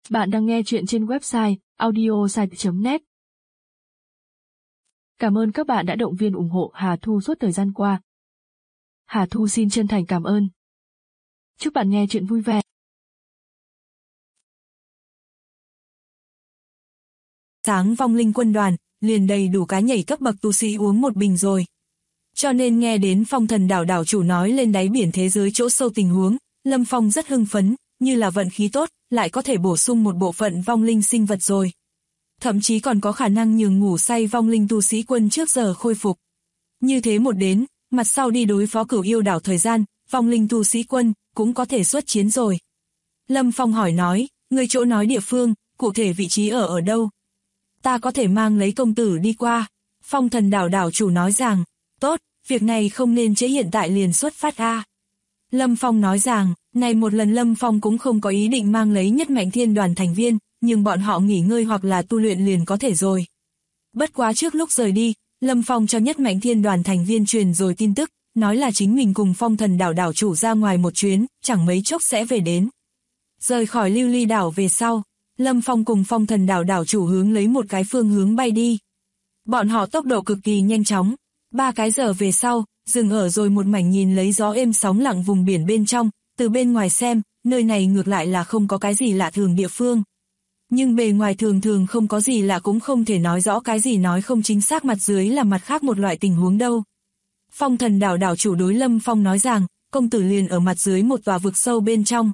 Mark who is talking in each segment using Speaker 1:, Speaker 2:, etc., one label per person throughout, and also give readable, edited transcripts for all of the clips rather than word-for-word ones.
Speaker 1: Bạn đang nghe chuyện trên website audiosite.net. Cảm ơn các bạn đã động viên ủng hộ Hà Thu suốt thời gian qua. Hà Thu xin chân thành cảm ơn. Chúc bạn nghe chuyện vui vẻ.
Speaker 2: Sáng vong linh quân đoàn, liền đầy đủ cá nhảy cấp bậc tu sĩ uống một bình rồi. Cho nên nghe đến Phong Thần đảo đảo chủ nói lên đáy biển thế giới chỗ sâu tình huống, Lâm Phong rất hưng phấn, như là vận khí tốt, lại có thể bổ sung một bộ phận vong linh sinh vật rồi. Thậm chí còn có khả năng nhường ngủ say vong linh tu sĩ quân trước giờ khôi phục. Như thế một đến, mặt sau đi đối phó Cửu Yêu đảo thời gian, vong linh tu sĩ quân cũng có thể xuất chiến rồi. Lâm Phong hỏi nói, người chỗ nói địa phương, cụ thể vị trí ở đâu? Ta có thể mang lấy công tử đi qua. Phong Thần đảo đảo chủ nói rằng, tốt, việc này không nên trễ, hiện tại liền xuất phát a. Lâm Phong nói rằng, này một lần Lâm Phong cũng không có ý định mang lấy Nhất Mạch Thiên đoàn thành viên, nhưng bọn họ nghỉ ngơi hoặc là tu luyện liền có thể rồi. Bất quá trước lúc rời đi, Lâm Phong cho Nhất Mạch Thiên đoàn thành viên truyền rồi tin tức, nói là chính mình cùng Phong Thần đảo đảo chủ ra ngoài một chuyến, chẳng mấy chốc sẽ về đến. Rời khỏi Lưu Ly đảo về sau, Lâm Phong cùng Phong Thần đảo đảo chủ hướng lấy một cái phương hướng bay đi. Bọn họ tốc độ cực kỳ nhanh chóng, 3 cái giờ về sau, dừng ở rồi một mảnh nhìn lấy gió êm sóng lặng vùng biển bên trong, từ bên ngoài xem, nơi này ngược lại là không có cái gì lạ thường địa phương. Nhưng bề ngoài thường thường không có gì lạ cũng không thể nói rõ cái gì nói không chính xác, mặt dưới là mặt khác một loại tình huống đâu. Phong Thần đảo đảo chủ đối Lâm Phong nói rằng, công tử liền ở mặt dưới một tòa vực sâu bên trong.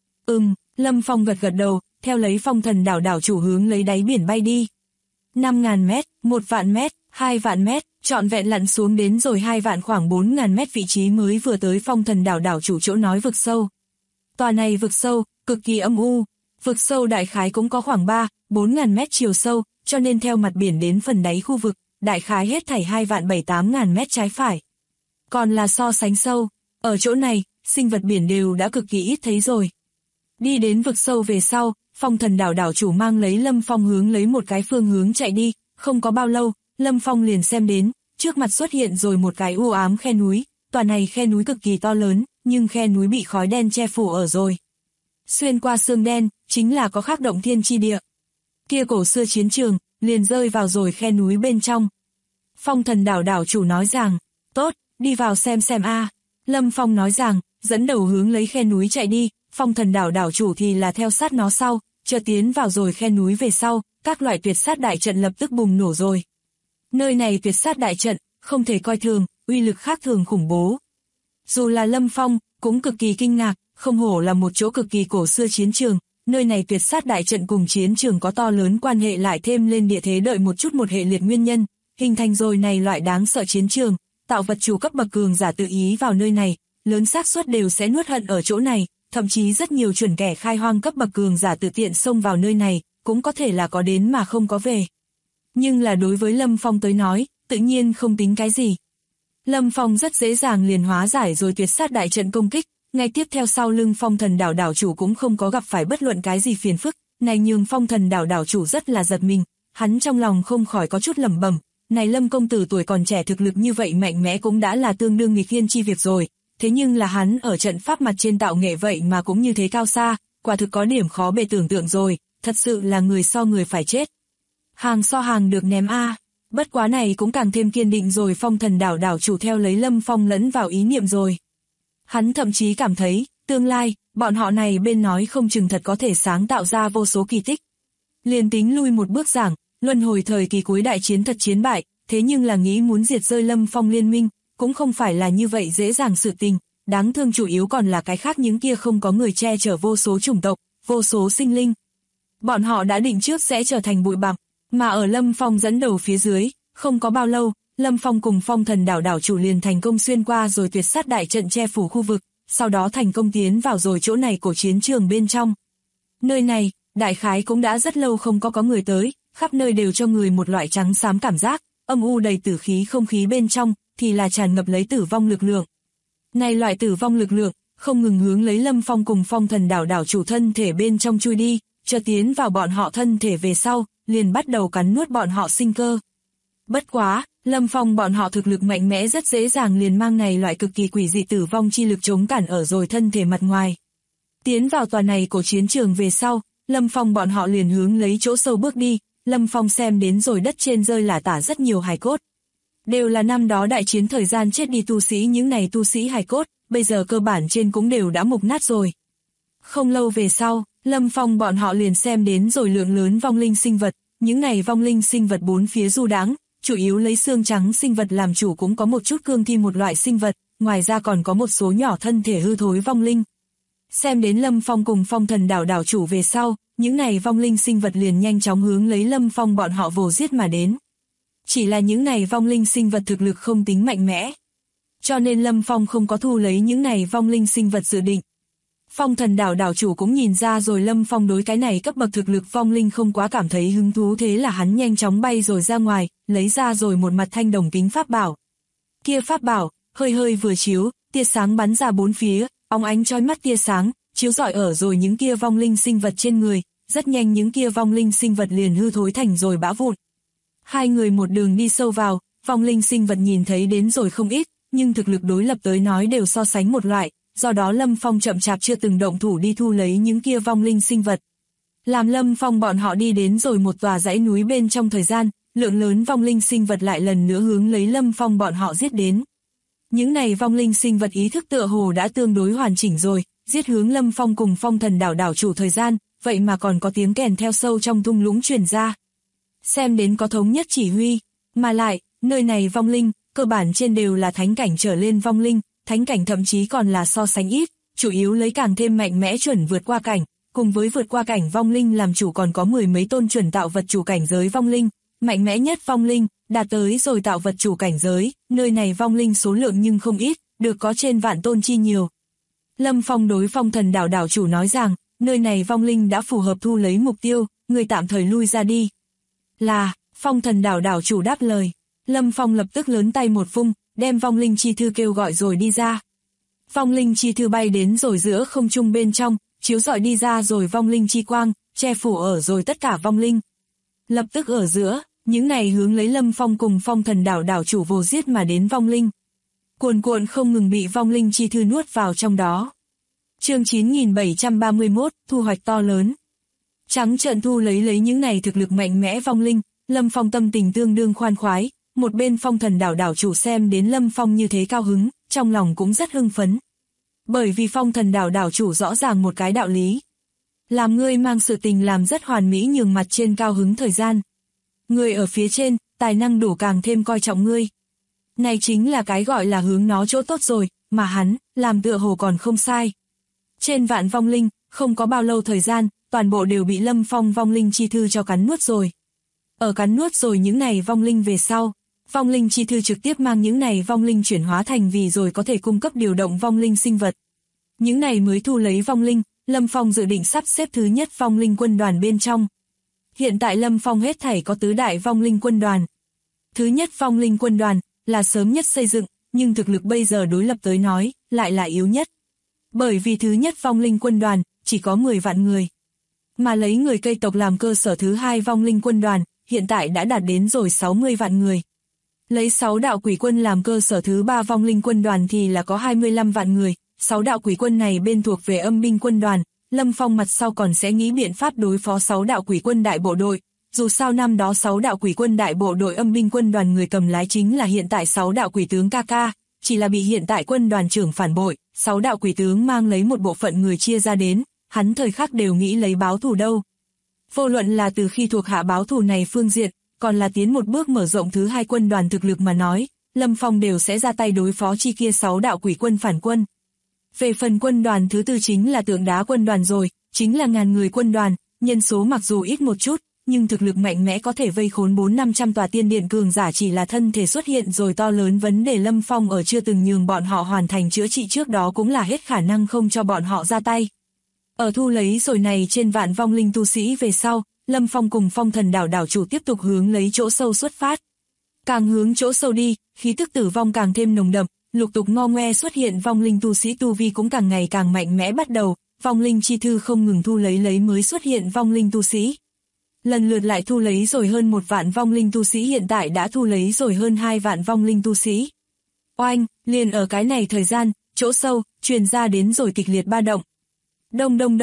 Speaker 2: Lâm Phong gật gật đầu, theo lấy Phong Thần đảo đảo chủ hướng lấy đáy biển bay đi. 5.000 mét, 1 vạn mét, 2 vạn mét, trọn vẹn lặn xuống đến rồi 2 vạn khoảng 4.000 mét vị trí mới vừa tới Phong Thần đảo đảo chủ chỗ nói vực sâu. Tòa này vực sâu, cực kỳ âm u, vực sâu đại khái cũng có khoảng 3-4.000 mét chiều sâu, cho nên theo mặt biển đến phần đáy khu vực, đại khái hết thảy 2 vạn 7-8.000 mét trái phải. Còn là so sánh sâu, ở chỗ này, sinh vật biển đều đã cực kỳ ít thấy rồi. Đi đến vực sâu về sau, Phong Thần đảo đảo chủ mang lấy Lâm Phong hướng lấy một cái phương hướng chạy đi, không có bao lâu, Lâm Phong liền xem đến, trước mặt xuất hiện rồi một cái u ám khe núi, tòa này khe núi cực kỳ to lớn, nhưng khe núi bị khói đen che phủ ở rồi. Xuyên qua sương đen, chính là có khắc động thiên chi địa. Kia cổ xưa chiến trường, liền rơi vào rồi khe núi bên trong. Phong Thần đảo đảo chủ nói rằng, tốt, đi vào xem a. Lâm Phong nói rằng, dẫn đầu hướng lấy khe núi chạy đi, Phong Thần đảo đảo chủ thì là theo sát nó sau, chờ tiến vào rồi khe núi về sau, các loại tuyệt sát đại trận lập tức bùng nổ rồi. Nơi này tuyệt sát đại trận, không thể coi thường, uy lực khác thường khủng bố. Dù là Lâm Phong, cũng cực kỳ kinh ngạc, không hổ là một chỗ cực kỳ cổ xưa chiến trường, nơi này tuyệt sát đại trận cùng chiến trường có to lớn quan hệ, lại thêm lên địa thế đợi một chút một hệ liệt nguyên nhân, hình thành rồi này loại đáng sợ chiến trường, tạo vật chủ cấp bậc cường giả tự ý vào nơi này, lớn xác suất đều sẽ nuốt hận ở chỗ này, thậm chí rất nhiều chuẩn kẻ khai hoang cấp bậc cường giả tự tiện xông vào nơi này, cũng có thể là có đến mà không có về. Nhưng là đối với Lâm Phong tới nói, tự nhiên không tính cái gì. Lâm Phong rất dễ dàng liền hóa giải rồi tuyệt sát đại trận công kích, ngay tiếp theo sau lưng Phong Thần đảo đảo chủ cũng không có gặp phải bất luận cái gì phiền phức, này nhường Phong Thần đảo đảo chủ rất là giật mình, hắn trong lòng không khỏi có chút lẩm bẩm, này Lâm công tử tuổi còn trẻ thực lực như vậy mạnh mẽ cũng đã là tương đương nghịch thiên chi việc rồi, thế nhưng là hắn ở trận pháp mặt trên tạo nghệ vậy mà cũng như thế cao xa, quả thực có điểm khó bề tưởng tượng rồi, thật sự là người so người phải chết. Hàng so hàng được ném a. Bất quá này cũng càng thêm kiên định rồi Phong Thần đảo đảo chủ theo lấy Lâm Phong lẫn vào ý niệm rồi. Hắn thậm chí cảm thấy, tương lai, bọn họ này bên nói không chừng thật có thể sáng tạo ra vô số kỳ tích. Liền tính lui một bước giảng, luân hồi thời kỳ cuối đại chiến thật chiến bại, thế nhưng là nghĩ muốn diệt rơi Lâm Phong liên minh, cũng không phải là như vậy dễ dàng sự tình, đáng thương chủ yếu còn là cái khác những kia không có người che chở vô số chủng tộc, vô số sinh linh. Bọn họ đã định trước sẽ trở thành bụi bặm, mà ở Lâm Phong dẫn đầu phía dưới, không có bao lâu, Lâm Phong cùng Phong Thần đảo đảo chủ liền thành công xuyên qua rồi tuyệt sát đại trận che phủ khu vực, sau đó thành công tiến vào rồi chỗ này của chiến trường bên trong. Nơi này, đại khái cũng đã rất lâu không có người tới, khắp nơi đều cho người một loại trắng xám cảm giác, âm u đầy tử khí, không khí bên trong thì là tràn ngập lấy tử vong lực lượng. Này loại tử vong lực lượng, không ngừng hướng lấy Lâm Phong cùng Phong Thần đảo đảo chủ thân thể bên trong chui đi, cho tiến vào bọn họ thân thể về sau, liền bắt đầu cắn nuốt bọn họ sinh cơ. Bất quá, Lâm Phong bọn họ thực lực mạnh mẽ rất dễ dàng liền mang này loại cực kỳ quỷ dị tử vong chi lực chống cản ở rồi thân thể mặt ngoài. Tiến vào tòa này của chiến trường về sau, Lâm Phong bọn họ liền hướng lấy chỗ sâu bước đi. Lâm Phong xem đến rồi đất trên rơi lả tả rất nhiều hài cốt. Đều là năm đó đại chiến thời gian chết đi tu sĩ, những này tu sĩ hài cốt, bây giờ cơ bản trên cũng đều đã mục nát rồi. Không lâu về sau, Lâm Phong bọn họ liền xem đến rồi lượng lớn vong linh sinh vật, những này vong linh sinh vật bốn phía du đãng, chủ yếu lấy xương trắng sinh vật làm chủ, cũng có một chút cương thi một loại sinh vật, ngoài ra còn có một số nhỏ thân thể hư thối vong linh. Xem đến Lâm Phong cùng Phong Thần đảo đảo chủ về sau, những này vong linh sinh vật liền nhanh chóng hướng lấy Lâm Phong bọn họ vồ giết mà đến. Chỉ là những này vong linh sinh vật thực lực không tính mạnh mẽ, cho nên Lâm Phong không có thu lấy những này vong linh sinh vật dự định. Phong Thần đảo đảo chủ cũng nhìn ra rồi Lâm Phong đối cái này cấp bậc thực lực vong linh không quá cảm thấy hứng thú, thế là hắn nhanh chóng bay rồi ra ngoài, lấy ra rồi một mặt thanh đồng kính pháp bảo. Kia pháp bảo, hơi hơi vừa chiếu, tia sáng bắn ra bốn phía, óng ánh chói mắt tia sáng, chiếu rọi ở rồi những kia vong linh sinh vật trên người, rất nhanh những kia vong linh sinh vật liền hư thối thành rồi bã vụn. Hai người một đường đi sâu vào, vong linh sinh vật nhìn thấy đến rồi không ít, nhưng thực lực đối lập tới nói đều so sánh một loại, do đó Lâm Phong chậm chạp chưa từng động thủ đi thu lấy những kia vong linh sinh vật. Làm Lâm Phong bọn họ đi đến rồi một tòa dãy núi bên trong thời gian, lượng lớn vong linh sinh vật lại lần nữa hướng lấy Lâm Phong bọn họ giết đến. Những này vong linh sinh vật ý thức tựa hồ đã tương đối hoàn chỉnh rồi, giết hướng Lâm Phong cùng Phong Thần đảo đảo chủ thời gian, vậy mà còn có tiếng kèn theo sâu trong thung lũng truyền ra. Xem đến có thống nhất chỉ huy, mà lại, nơi này vong linh, cơ bản trên đều là thánh cảnh trở lên vong linh, thánh cảnh thậm chí còn là so sánh ít, chủ yếu lấy càng thêm mạnh mẽ chuẩn vượt qua cảnh, cùng với vượt qua cảnh vong linh làm chủ còn có mười mấy tôn chuẩn tạo vật chủ cảnh giới vong linh, mạnh mẽ nhất vong linh, đạt tới rồi tạo vật chủ cảnh giới, nơi này vong linh số lượng nhưng không ít, được có trên vạn tôn chi nhiều. Lâm Phong đối Phong Thần đảo đảo chủ nói rằng, nơi này vong linh đã phù hợp thu lấy mục tiêu, người tạm thời lui ra đi. Là, Phong Thần đảo đảo chủ đáp lời. Lâm Phong lập tức lớn tay một vung, đem vong linh chi thư kêu gọi rồi đi ra. Vong linh chi thư bay đến rồi giữa không trung bên trong, chiếu rọi đi ra rồi vong linh chi quang, che phủ ở rồi tất cả vong linh. Lập tức ở giữa, những này hướng lấy Lâm Phong cùng Phong Thần đảo đảo chủ vồ giết mà đến vong linh. Cuồn cuộn không ngừng bị vong linh chi thư nuốt vào trong đó. Chương 9731, thu hoạch to lớn. Trắng trợn thu lấy những này thực lực mạnh mẽ vong linh, Lâm Phong tâm tình tương đương khoan khoái, một bên Phong Thần đảo đảo chủ xem đến Lâm Phong như thế cao hứng, trong lòng cũng rất hưng phấn. Bởi vì Phong Thần đảo đảo chủ rõ ràng một cái đạo lý. Làm ngươi mang sự tình làm rất hoàn mỹ nhường mặt trên cao hứng thời gian. Ngươi ở phía trên, tài năng đủ càng thêm coi trọng ngươi. Này chính là cái gọi là hướng nó chỗ tốt rồi, mà hắn, làm tựa hồ còn không sai. Trên vạn vong linh, không có bao lâu thời gian, toàn bộ đều bị Lâm Phong vong linh chi thư cho cắn nuốt rồi. Ở cắn nuốt rồi những này vong linh về sau, vong linh chi thư trực tiếp mang những này vong linh chuyển hóa thành vì rồi có thể cung cấp điều động vong linh sinh vật. Những này mới thu lấy vong linh, Lâm Phong dự định sắp xếp thứ nhất vong linh quân đoàn bên trong. Hiện tại Lâm Phong hết thảy có tứ đại vong linh quân đoàn. Thứ nhất vong linh quân đoàn là sớm nhất xây dựng, nhưng thực lực bây giờ đối lập tới nói, lại là yếu nhất. Bởi vì thứ nhất vong linh quân đoàn chỉ có 10 vạn người. Mà lấy người cây tộc làm cơ sở thứ hai vong linh quân đoàn, hiện tại đã đạt đến rồi 60 vạn người. Lấy 6 đạo quỷ quân làm cơ sở thứ ba vong linh quân đoàn thì là có 25 vạn người. 6 đạo quỷ quân này bên thuộc về âm binh quân đoàn, Lâm Phong mặt sau còn sẽ nghĩ biện pháp đối phó 6 đạo quỷ quân đại bộ đội. Dù sao năm đó 6 đạo quỷ quân đại bộ đội âm binh quân đoàn người cầm lái chính là hiện tại 6 đạo quỷ tướng Kaka, chỉ là bị hiện tại quân đoàn trưởng phản bội, 6 đạo quỷ tướng mang lấy một bộ phận người chia ra đến, hắn thời khắc đều nghĩ lấy báo thù đâu. Vô luận là từ khi thuộc hạ báo thù này phương diện, còn là tiến một bước mở rộng thứ hai quân đoàn thực lực mà nói, Lâm Phong đều sẽ ra tay đối phó chi kia 6 đạo quỷ quân phản quân. Về phần quân đoàn thứ tư chính là tượng đá quân đoàn rồi, chính là ngàn người quân đoàn, nhân số mặc dù ít một chút, nhưng thực lực mạnh mẽ có thể vây khốn 400-500 tòa tiên điện cường giả, chỉ là thân thể xuất hiện rồi to lớn vấn đề. Lâm Phong ở chưa từng nhường bọn họ hoàn thành chữa trị trước đó cũng là hết khả năng không cho bọn họ ra tay. Ở thu lấy rồi này trên vạn vong linh tu sĩ về sau, Lâm Phong cùng Phong Thần đảo đảo chủ tiếp tục hướng lấy chỗ sâu xuất phát. Càng hướng chỗ sâu đi, khí tức tử vong càng thêm nồng đậm, lục tục ngo ngoe xuất hiện vong linh tu sĩ tu vi cũng càng ngày càng mạnh mẽ bắt đầu, vong linh chi thư không ngừng thu lấy mới xuất hiện vong linh tu sĩ. Lần lượt lại thu lấy rồi hơn 1 vạn vong linh tu sĩ, hiện tại đã thu lấy rồi hơn 2 vạn vong linh tu sĩ. Oanh, liền ở cái này thời gian, chỗ sâu, truyền ra đến rồi kịch liệt ba động. Đông đông đông,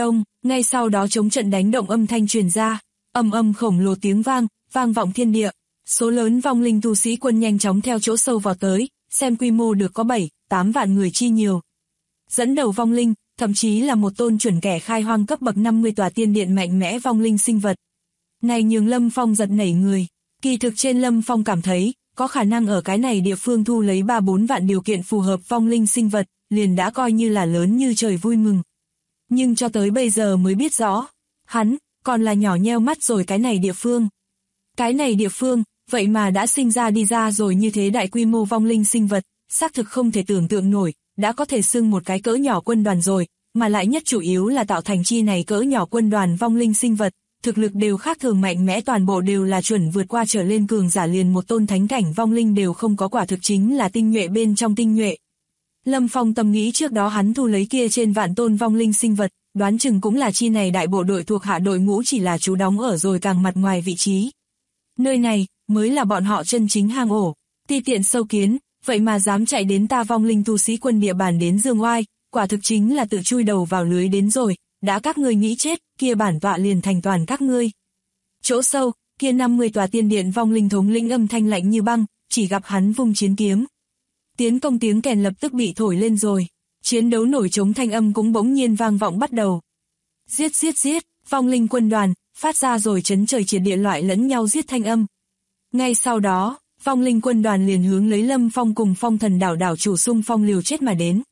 Speaker 2: Ngay sau đó chống trận đánh động âm thanh truyền ra, ầm ầm khổng lồ tiếng vang vọng thiên địa. Số lớn vong linh tu sĩ quân nhanh chóng theo chỗ sâu vào tới, xem quy mô được có 7-8 vạn người chi nhiều. Dẫn đầu vong linh, thậm chí là một tôn chuẩn kẻ khai hoang cấp bậc 50 tòa tiên điện mạnh mẽ vong linh sinh vật. Này nhường Lâm Phong giật nảy người, kỳ thực trên Lâm Phong cảm thấy, có khả năng ở cái này địa phương thu lấy 3-4 vạn điều kiện phù hợp vong linh sinh vật, liền đã coi như là lớn như trời vui mừng. Nhưng cho tới bây giờ mới biết rõ, hắn, còn là nhỏ nheo mắt rồi cái này địa phương. Cái này địa phương, vậy mà đã sinh ra đi ra rồi như thế đại quy mô vong linh sinh vật, xác thực không thể tưởng tượng nổi, đã có thể xưng một cái cỡ nhỏ quân đoàn rồi, mà lại nhất chủ yếu là tạo thành chi này cỡ nhỏ quân đoàn vong linh sinh vật, thực lực đều khác thường mạnh mẽ, toàn bộ đều là chuẩn vượt qua trở lên cường giả, liền một tôn thánh cảnh vong linh đều không có, quả thực chính là tinh nhuệ bên trong tinh nhuệ. Lâm Phong tâm nghĩ trước đó hắn thu lấy kia trên vạn tôn vong linh sinh vật, đoán chừng cũng là chi này đại bộ đội thuộc hạ đội ngũ, chỉ là trú đóng ở rồi càng mặt ngoài vị trí. Nơi này, mới là bọn họ chân chính hang ổ, ti tiện sâu kiến, vậy mà dám chạy đến ta vong linh tu sĩ quân địa bàn đến dương oai, quả thực chính là tự chui đầu vào lưới đến rồi, đã các ngươi nghĩ chết, kia bản tọa liền thành toàn các ngươi. Chỗ sâu, kia 50 tòa tiên điện vong linh thống lĩnh âm thanh lạnh như băng, chỉ gặp hắn vung chiến kiếm. Tiến công tiếng kèn lập tức bị thổi lên rồi, chiến đấu nổi trống thanh âm cũng bỗng nhiên vang vọng bắt đầu. Giết giết giết, vong linh quân đoàn, phát ra rồi chấn trời triệt địa loại lẫn nhau giết thanh âm. Ngay sau đó, vong linh quân đoàn liền hướng lấy Lâm Phong cùng Phong Thần đảo đảo chủ xung phong liều chết mà đến.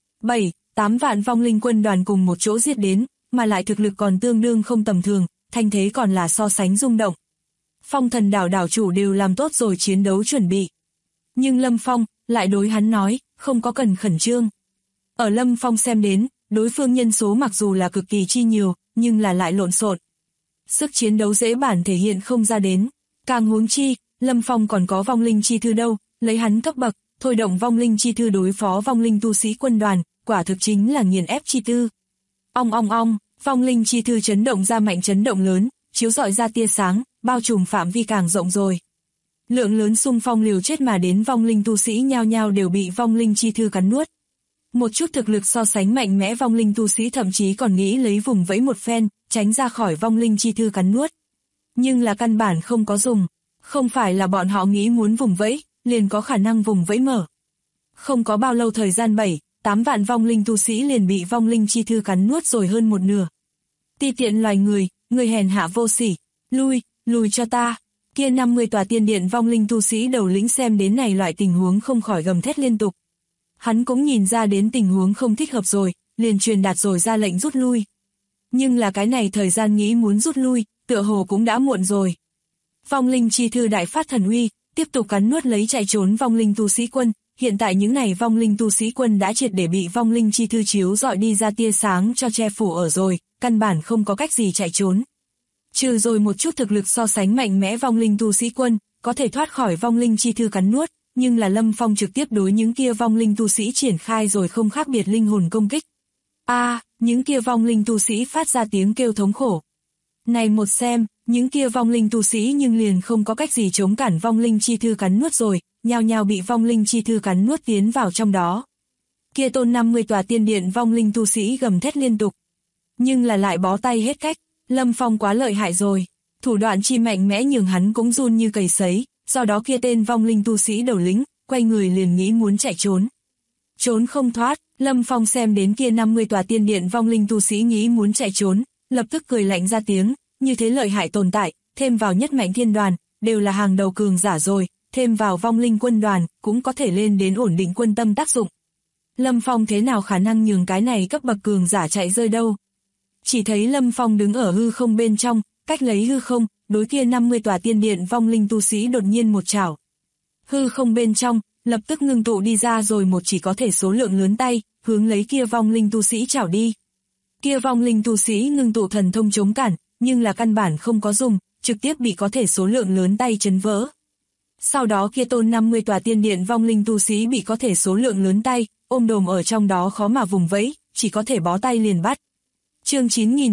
Speaker 2: 7-8 vạn vong linh quân đoàn cùng một chỗ giết đến, mà lại thực lực còn tương đương không tầm thường, thanh thế còn là so sánh rung động. Phong Thần đảo đảo chủ đều làm tốt rồi chiến đấu chuẩn bị. Nhưng Lâm Phong lại đối hắn nói, không có cần khẩn trương. Ở Lâm Phong xem đến, đối phương nhân số mặc dù là cực kỳ chi nhiều, nhưng là lại lộn xộn. Sức chiến đấu dễ bản thể hiện không ra đến. Càng huống chi, Lâm Phong còn có vong linh chi thư đâu, lấy hắn cấp bậc, thôi động vong linh chi thư đối phó vong linh tu sĩ quân đoàn, quả thực chính là nghiền ép chi tư. Ong ong ong, vong linh chi thư chấn động ra mạnh chấn động lớn, chiếu rọi ra tia sáng, bao trùm phạm vi càng rộng rồi. Lượng lớn xung phong liều chết mà đến vong linh tu sĩ nhao nhao đều bị vong linh chi thư cắn nuốt. Một chút thực lực so sánh mạnh mẽ vong linh tu sĩ thậm chí còn nghĩ lấy vùng vẫy một phen, tránh ra khỏi vong linh chi thư cắn nuốt. Nhưng là căn bản không có dùng, không phải là bọn họ nghĩ muốn vùng vẫy, liền có khả năng vùng vẫy mở. Không có bao lâu thời gian 7-8 vạn vong linh tu sĩ liền bị vong linh chi thư cắn nuốt rồi hơn một nửa. Ti tiện loài người, người hèn hạ vô sỉ, lùi cho ta. Kia 50 tòa tiên điện vong linh tu sĩ đầu lĩnh xem đến này loại tình huống không khỏi gầm thét liên tục. Hắn cũng nhìn ra đến tình huống không thích hợp rồi, liền truyền đạt rồi ra lệnh rút lui. Nhưng là cái này thời gian nghĩ muốn rút lui, tựa hồ cũng đã muộn rồi. Vong linh chi thư đại phát thần uy, tiếp tục cắn nuốt lấy chạy trốn vong linh tu sĩ quân, hiện tại những này vong linh tu sĩ quân đã triệt để bị vong linh chi thư chiếu rọi đi ra tia sáng cho che phủ ở rồi, căn bản không có cách gì chạy trốn. Trừ rồi một chút thực lực so sánh mạnh mẽ vong linh tu sĩ quân, có thể thoát khỏi vong linh chi thư cắn nuốt, nhưng là Lâm Phong trực tiếp đối những kia vong linh tu sĩ triển khai rồi không khác biệt linh hồn công kích. Những kia vong linh tu sĩ phát ra tiếng kêu thống khổ. Này một xem, những kia vong linh tu sĩ nhưng liền không có cách gì chống cản vong linh chi thư cắn nuốt rồi, nhao nhao bị vong linh chi thư cắn nuốt tiến vào trong đó. Kia tôn 50 tòa tiên điện vong linh tu sĩ gầm thét liên tục. Nhưng là lại bó tay hết cách, Lâm Phong quá lợi hại rồi, thủ đoạn chi mạnh mẽ nhường hắn cũng run như cầy sấy, do đó kia tên vong linh tu sĩ đầu lĩnh, quay người liền nghĩ muốn chạy trốn. Trốn không thoát, Lâm Phong xem đến kia 50 tòa tiên điện vong linh tu sĩ nghĩ muốn chạy trốn, lập tức cười lạnh ra tiếng, như thế lợi hại tồn tại, thêm vào nhất mạnh thiên đoàn, đều là hàng đầu cường giả rồi, thêm vào vong linh quân đoàn, cũng có thể lên đến ổn định quân tâm tác dụng. Lâm Phong thế nào khả năng nhường cái này cấp bậc cường giả chạy rơi đâu. Chỉ thấy Lâm Phong đứng ở hư không bên trong, cách lấy hư không, đối kia 50 tòa tiên điện vong linh tu sĩ đột nhiên một chảo. Hư không bên trong, lập tức ngưng tụ đi ra rồi một chỉ có thể số lượng lớn tay, hướng lấy kia vong linh tu sĩ chảo đi. Kia vong linh tu sĩ ngưng tụ thần thông chống cản, nhưng là căn bản không có dùng, trực tiếp bị có thể số lượng lớn tay chấn vỡ. Sau đó kia tôn 50 tòa tiên điện vong linh tu sĩ bị có thể số lượng lớn tay, ôm đồm ở trong đó khó mà vùng vẫy, chỉ có thể bó tay liền bắt. Chương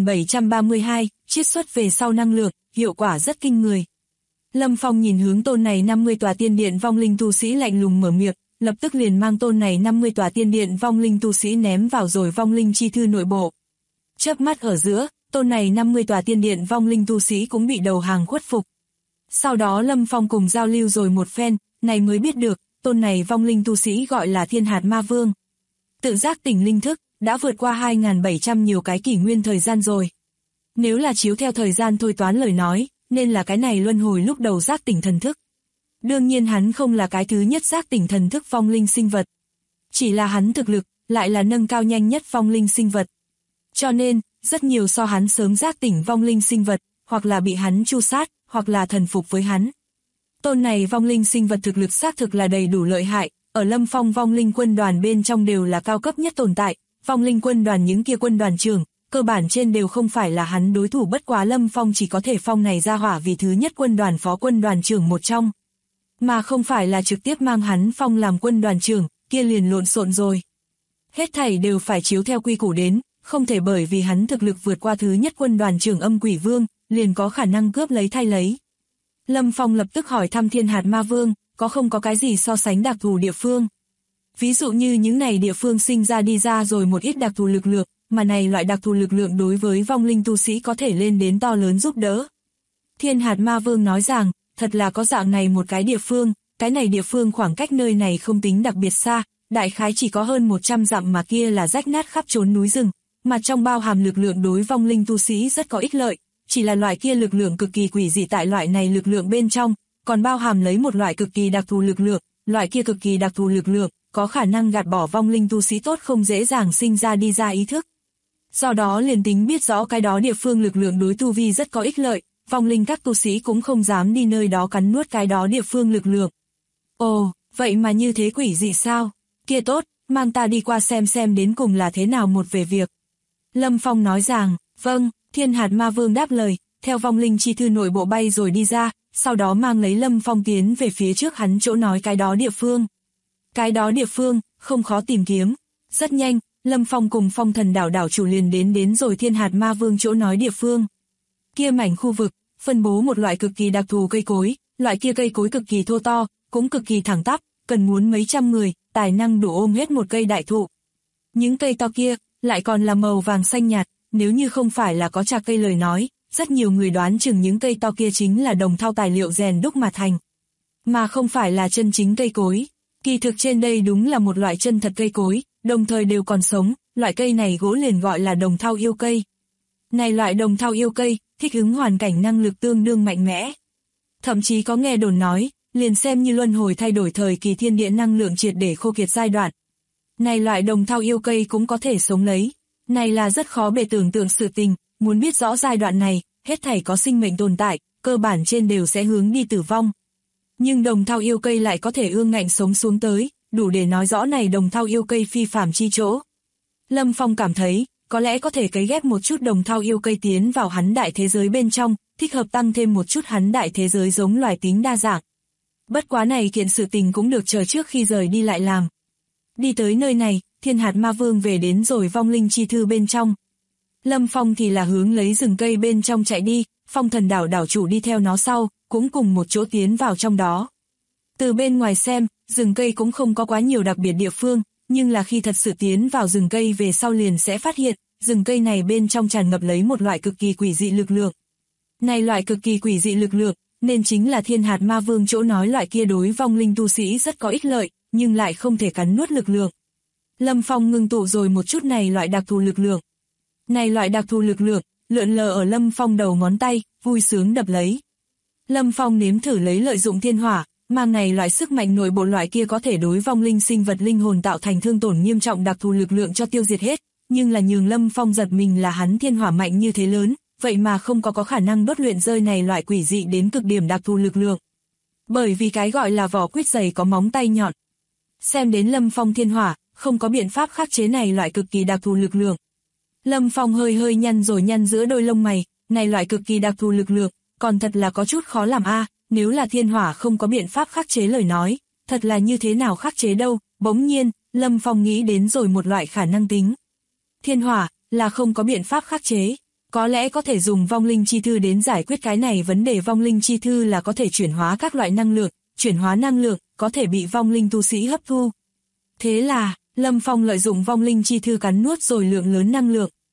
Speaker 2: 9732, chiết xuất về sau năng lượng, hiệu quả rất kinh người. Lâm Phong nhìn hướng tôn này 50 tòa tiên điện vong linh tu sĩ lạnh lùng mở miệng, lập tức liền mang tôn này 50 tòa tiên điện vong linh tu sĩ ném vào rồi vong linh chi thư nội bộ. Chớp mắt ở giữa, tôn này 50 tòa tiên điện vong linh tu sĩ cũng bị đầu hàng khuất phục. Sau đó Lâm Phong cùng giao lưu rồi một phen, này mới biết được, tôn này vong linh tu sĩ gọi là Thiên Hạt Ma Vương. Tự giác tỉnh linh thức, đã vượt qua 2.700 nhiều cái kỷ nguyên thời gian rồi. Nếu là chiếu theo thời gian thôi toán lời nói, nên là cái này luân hồi lúc đầu giác tỉnh thần thức. Đương nhiên hắn không là cái thứ nhất giác tỉnh thần thức vong linh sinh vật. Chỉ là hắn thực lực, lại là nâng cao nhanh nhất vong linh sinh vật. Cho nên, rất nhiều so hắn sớm giác tỉnh vong linh sinh vật, hoặc là bị hắn tru sát, hoặc là thần phục với hắn. Tôn này vong linh sinh vật thực lực xác thực là đầy đủ lợi hại, ở Lâm Phong vong linh quân đoàn bên trong đều là cao cấp nhất tồn tại, vong linh quân đoàn những kia quân đoàn trưởng, cơ bản trên đều không phải là hắn đối thủ, bất quá Lâm Phong chỉ có thể phong này ra hỏa vì thứ nhất quân đoàn phó quân đoàn trưởng một trong. Mà không phải là trực tiếp mang hắn phong làm quân đoàn trưởng, kia liền lộn xộn rồi. Hết thảy đều phải chiếu theo quy củ đến, không thể bởi vì hắn thực lực vượt qua thứ nhất quân đoàn trưởng Âm Quỷ Vương, liền có khả năng cướp lấy thay lấy. Lâm Phong lập tức hỏi thăm Thiên Hạt Ma Vương, có không có cái gì so sánh đặc thù địa phương. Ví dụ như những này địa phương sinh ra đi ra rồi một ít đặc thù lực lượng, mà này loại đặc thù lực lượng đối với vong linh tu sĩ có thể lên đến to lớn giúp đỡ. Thiên Hạt Ma Vương nói rằng, thật là có dạng này một cái địa phương, cái này địa phương khoảng cách nơi này không tính đặc biệt xa, đại khái chỉ có hơn 100 dặm mà kia là rách nát khắp trốn núi rừng, mà trong bao hàm lực lượng đối vong linh tu sĩ rất có ích lợi, chỉ là loại kia lực lượng cực kỳ quỷ dị tại loại này lực lượng bên trong, còn bao hàm lấy một loại cực kỳ đặc thù lực lượng, loại kia cực kỳ đặc thù lực lượng, có khả năng gạt bỏ vong linh tu sĩ tốt không dễ dàng sinh ra đi ra ý thức. Do đó liền tính biết rõ cái đó địa phương lực lượng đối tu vi rất có ích lợi, vong linh các tu sĩ cũng không dám đi nơi đó cắn nuốt cái đó địa phương lực lượng. Ồ, vậy mà như thế quỷ dị sao? Kia tốt, mang ta đi qua xem đến cùng là thế nào một về việc. Lâm Phong nói rằng, vâng, Thiên Hạt Ma Vương đáp lời, theo vong linh chi thư nội bộ bay rồi đi ra, sau đó mang lấy Lâm Phong tiến về phía trước hắn chỗ nói cái đó địa phương. Cái đó địa phương, không khó tìm kiếm. Rất nhanh, Lâm Phong cùng Phong Thần đảo đảo chủ liền đến rồi Thiên Hạt Ma Vương chỗ nói địa phương. Kia mảnh khu vực, phân bố một loại cực kỳ đặc thù cây cối, loại kia cây cối cực kỳ thô to, cũng cực kỳ thẳng tắp, cần muốn mấy trăm người, tài năng đủ ôm hết một cây đại thụ. Những cây to kia, lại còn là màu vàng xanh nhạt, nếu như không phải là có trạc cây lời nói, rất nhiều người đoán chừng những cây to kia chính là đồng thau tài liệu rèn đúc mà thành. Mà không phải là chân chính cây cối. Kỳ thực trên đây đúng là một loại chân thật cây cối, đồng thời đều còn sống, loại cây này gỗ liền gọi là đồng thau yêu cây. Này loại đồng thau yêu cây, thích ứng hoàn cảnh năng lực tương đương mạnh mẽ. Thậm chí có nghe đồn nói, liền xem như luân hồi thay đổi thời kỳ thiên địa năng lượng triệt để khô kiệt giai đoạn. Này loại đồng thau yêu cây cũng có thể sống lấy. Này là rất khó bề tưởng tượng sự tình, muốn biết rõ giai đoạn này, hết thảy có sinh mệnh tồn tại, cơ bản trên đều sẽ hướng đi tử vong. Nhưng đồng thau yêu cây lại có thể ương ngạnh sống xuống tới, đủ để nói rõ này đồng thau yêu cây phi phàm chi chỗ. Lâm Phong cảm thấy, có lẽ có thể cấy ghép một chút đồng thau yêu cây tiến vào hắn đại thế giới bên trong, thích hợp tăng thêm một chút hắn đại thế giới giống loài tính đa dạng. Bất quá này kiện sự tình cũng được chờ trước khi rời đi lại làm. Đi tới nơi này, Thiên Hạt Ma Vương về đến rồi vong linh chi thư bên trong. Lâm Phong thì là hướng lấy rừng cây bên trong chạy đi, Phong Thần đảo đảo chủ đi theo nó sau, cũng cùng một chỗ tiến vào trong đó. Từ bên ngoài xem, rừng cây cũng không có quá nhiều đặc biệt địa phương, nhưng là khi thật sự tiến vào rừng cây về sau liền sẽ phát hiện, rừng cây này bên trong tràn ngập lấy một loại cực kỳ quỷ dị lực lượng. Này loại cực kỳ quỷ dị lực lượng, nên chính là Thiên Hạt Ma Vương chỗ nói loại kia đối vong linh tu sĩ rất có ích lợi, nhưng lại không thể cắn nuốt lực lượng. Lâm Phong ngưng tụ rồi một chút này loại đặc thù lực lượng. Này loại đặc thù lực lượng, lượn lờ ở Lâm Phong đầu ngón tay, vui sướng đập lấy. Lâm Phong nếm thử lấy lợi dụng thiên hỏa, mang này loại sức mạnh nội bộ loại kia có thể đối vong linh sinh vật linh hồn tạo thành thương tổn nghiêm trọng đặc thù lực lượng cho tiêu diệt hết, nhưng là nhường Lâm Phong giật mình là hắn thiên hỏa mạnh như thế lớn, vậy mà không có khả năng đốt luyện rơi này loại quỷ dị đến cực điểm đặc thù lực lượng. Bởi vì cái gọi là vỏ quýt dày có móng tay nhọn. Xem đến Lâm Phong thiên hỏa, không có biện pháp khắc chế này loại cực kỳ đặc thù lực lượng. Lâm Phong hơi nhăn rồi nhăn giữa đôi lông mày, này loại cực kỳ đặc thù lực lượng, còn thật là có chút khó làm a. Nếu là thiên hỏa không có biện pháp khắc chế lời nói, thật là như thế nào khắc chế đâu. Bỗng nhiên, Lâm Phong nghĩ đến rồi một loại khả năng tính. Thiên hỏa, là không có biện pháp khắc chế. Có lẽ có thể dùng vong linh chi thư đến giải quyết cái này vấn đề. Vong linh chi thư là có thể chuyển hóa các loại năng lượng, chuyển hóa năng lượng, có thể bị vong linh tu sĩ hấp thu. Thế là, Lâm Phong lợi dụng vong linh chi thư cắn nuốt rồi lượng lớn năng lượng.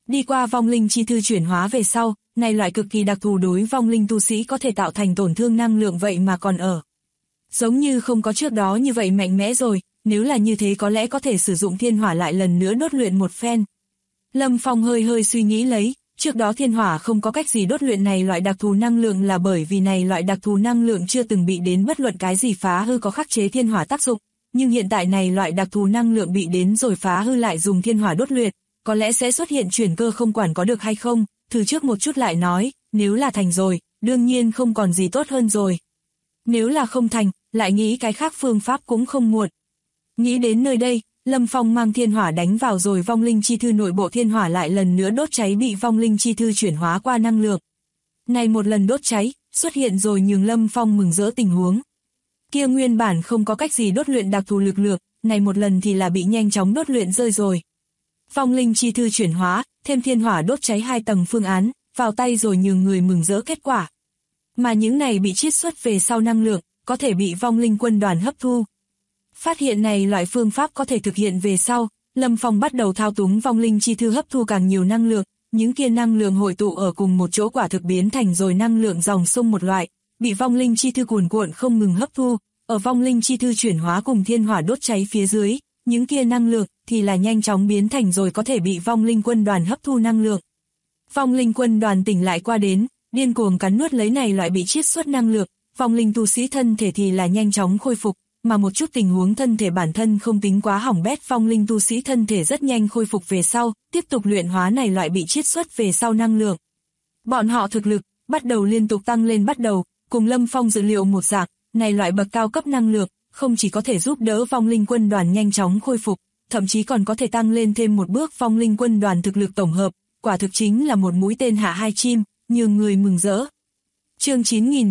Speaker 2: Đi qua vong linh chi thư chuyển hóa về sau, này loại cực kỳ đặc thù đối vong linh tu sĩ có thể tạo thành tổn thương năng lượng vậy mà còn ở. Giống như không có trước đó như vậy mạnh mẽ rồi, nếu là như thế có lẽ có thể sử dụng thiên hỏa lại lần nữa đốt luyện một phen. Lâm Phong hơi suy nghĩ lấy, trước đó thiên hỏa không có cách gì đốt luyện này loại đặc thù năng lượng là bởi vì này loại đặc thù năng lượng chưa từng bị đến bất luận cái gì phá hư có khắc chế thiên hỏa tác dụng, nhưng hiện tại này loại đặc thù năng lượng bị đến rồi phá hư lại dùng thiên hỏa đốt luyện, có lẽ sẽ xuất hiện chuyển cơ không quản có được hay không, thử trước một chút lại nói, nếu là thành rồi, đương nhiên không còn gì tốt hơn rồi. Nếu là không thành, lại nghĩ cái khác phương pháp cũng không muộn. Nghĩ đến nơi đây, Lâm Phong mang thiên hỏa đánh vào rồi vong linh chi thư nội bộ thiên hỏa lại lần nữa đốt cháy bị vong linh chi thư chuyển hóa qua năng lượng. Này một lần đốt cháy, xuất hiện rồi nhường Lâm Phong mừng rỡ tình huống. Kia nguyên bản không có cách gì đốt luyện đặc thù lực lượng, này một lần thì là bị nhanh chóng đốt luyện rơi rồi. Vong linh chi thư chuyển hóa, thêm thiên hỏa đốt cháy 2 tầng phương án, vào tay rồi nhường người mừng rỡ kết quả. Mà những này bị chiết xuất về sau năng lượng, có thể bị vong linh quân đoàn hấp thu. Phát hiện này loại phương pháp có thể thực hiện về sau, Lâm Phong bắt đầu thao túng vong linh chi thư hấp thu càng nhiều năng lượng, những kia năng lượng hội tụ ở cùng một chỗ quả thực biến thành rồi năng lượng dòng sông một loại, bị vong linh chi thư cuồn cuộn không ngừng hấp thu, ở vong linh chi thư chuyển hóa cùng thiên hỏa đốt cháy phía dưới, những kia năng lượng thì là nhanh chóng biến thành rồi có thể bị vong linh quân đoàn hấp thu năng lượng. Vong linh quân đoàn tỉnh lại qua đến, điên cuồng cắn nuốt lấy này loại bị chiết xuất năng lượng, vong linh tu sĩ thân thể thì là nhanh chóng khôi phục, mà một chút tình huống thân thể bản thân không tính quá hỏng bét vong linh tu sĩ thân thể rất nhanh khôi phục về sau, tiếp tục luyện hóa này loại bị chiết xuất về sau năng lượng. Bọn họ thực lực, bắt đầu liên tục tăng lên bắt đầu, cùng Lâm Phong dự liệu một dạng, này loại bậc cao cấp năng lượng, không chỉ có thể giúp đỡ vong linh quân đoàn nhanh chóng khôi phục, thậm chí còn có thể tăng lên thêm một bước vong linh quân đoàn thực lực tổng hợp, quả thực chính là một mũi tên hạ 2 chim, nhường người mừng rỡ. Chương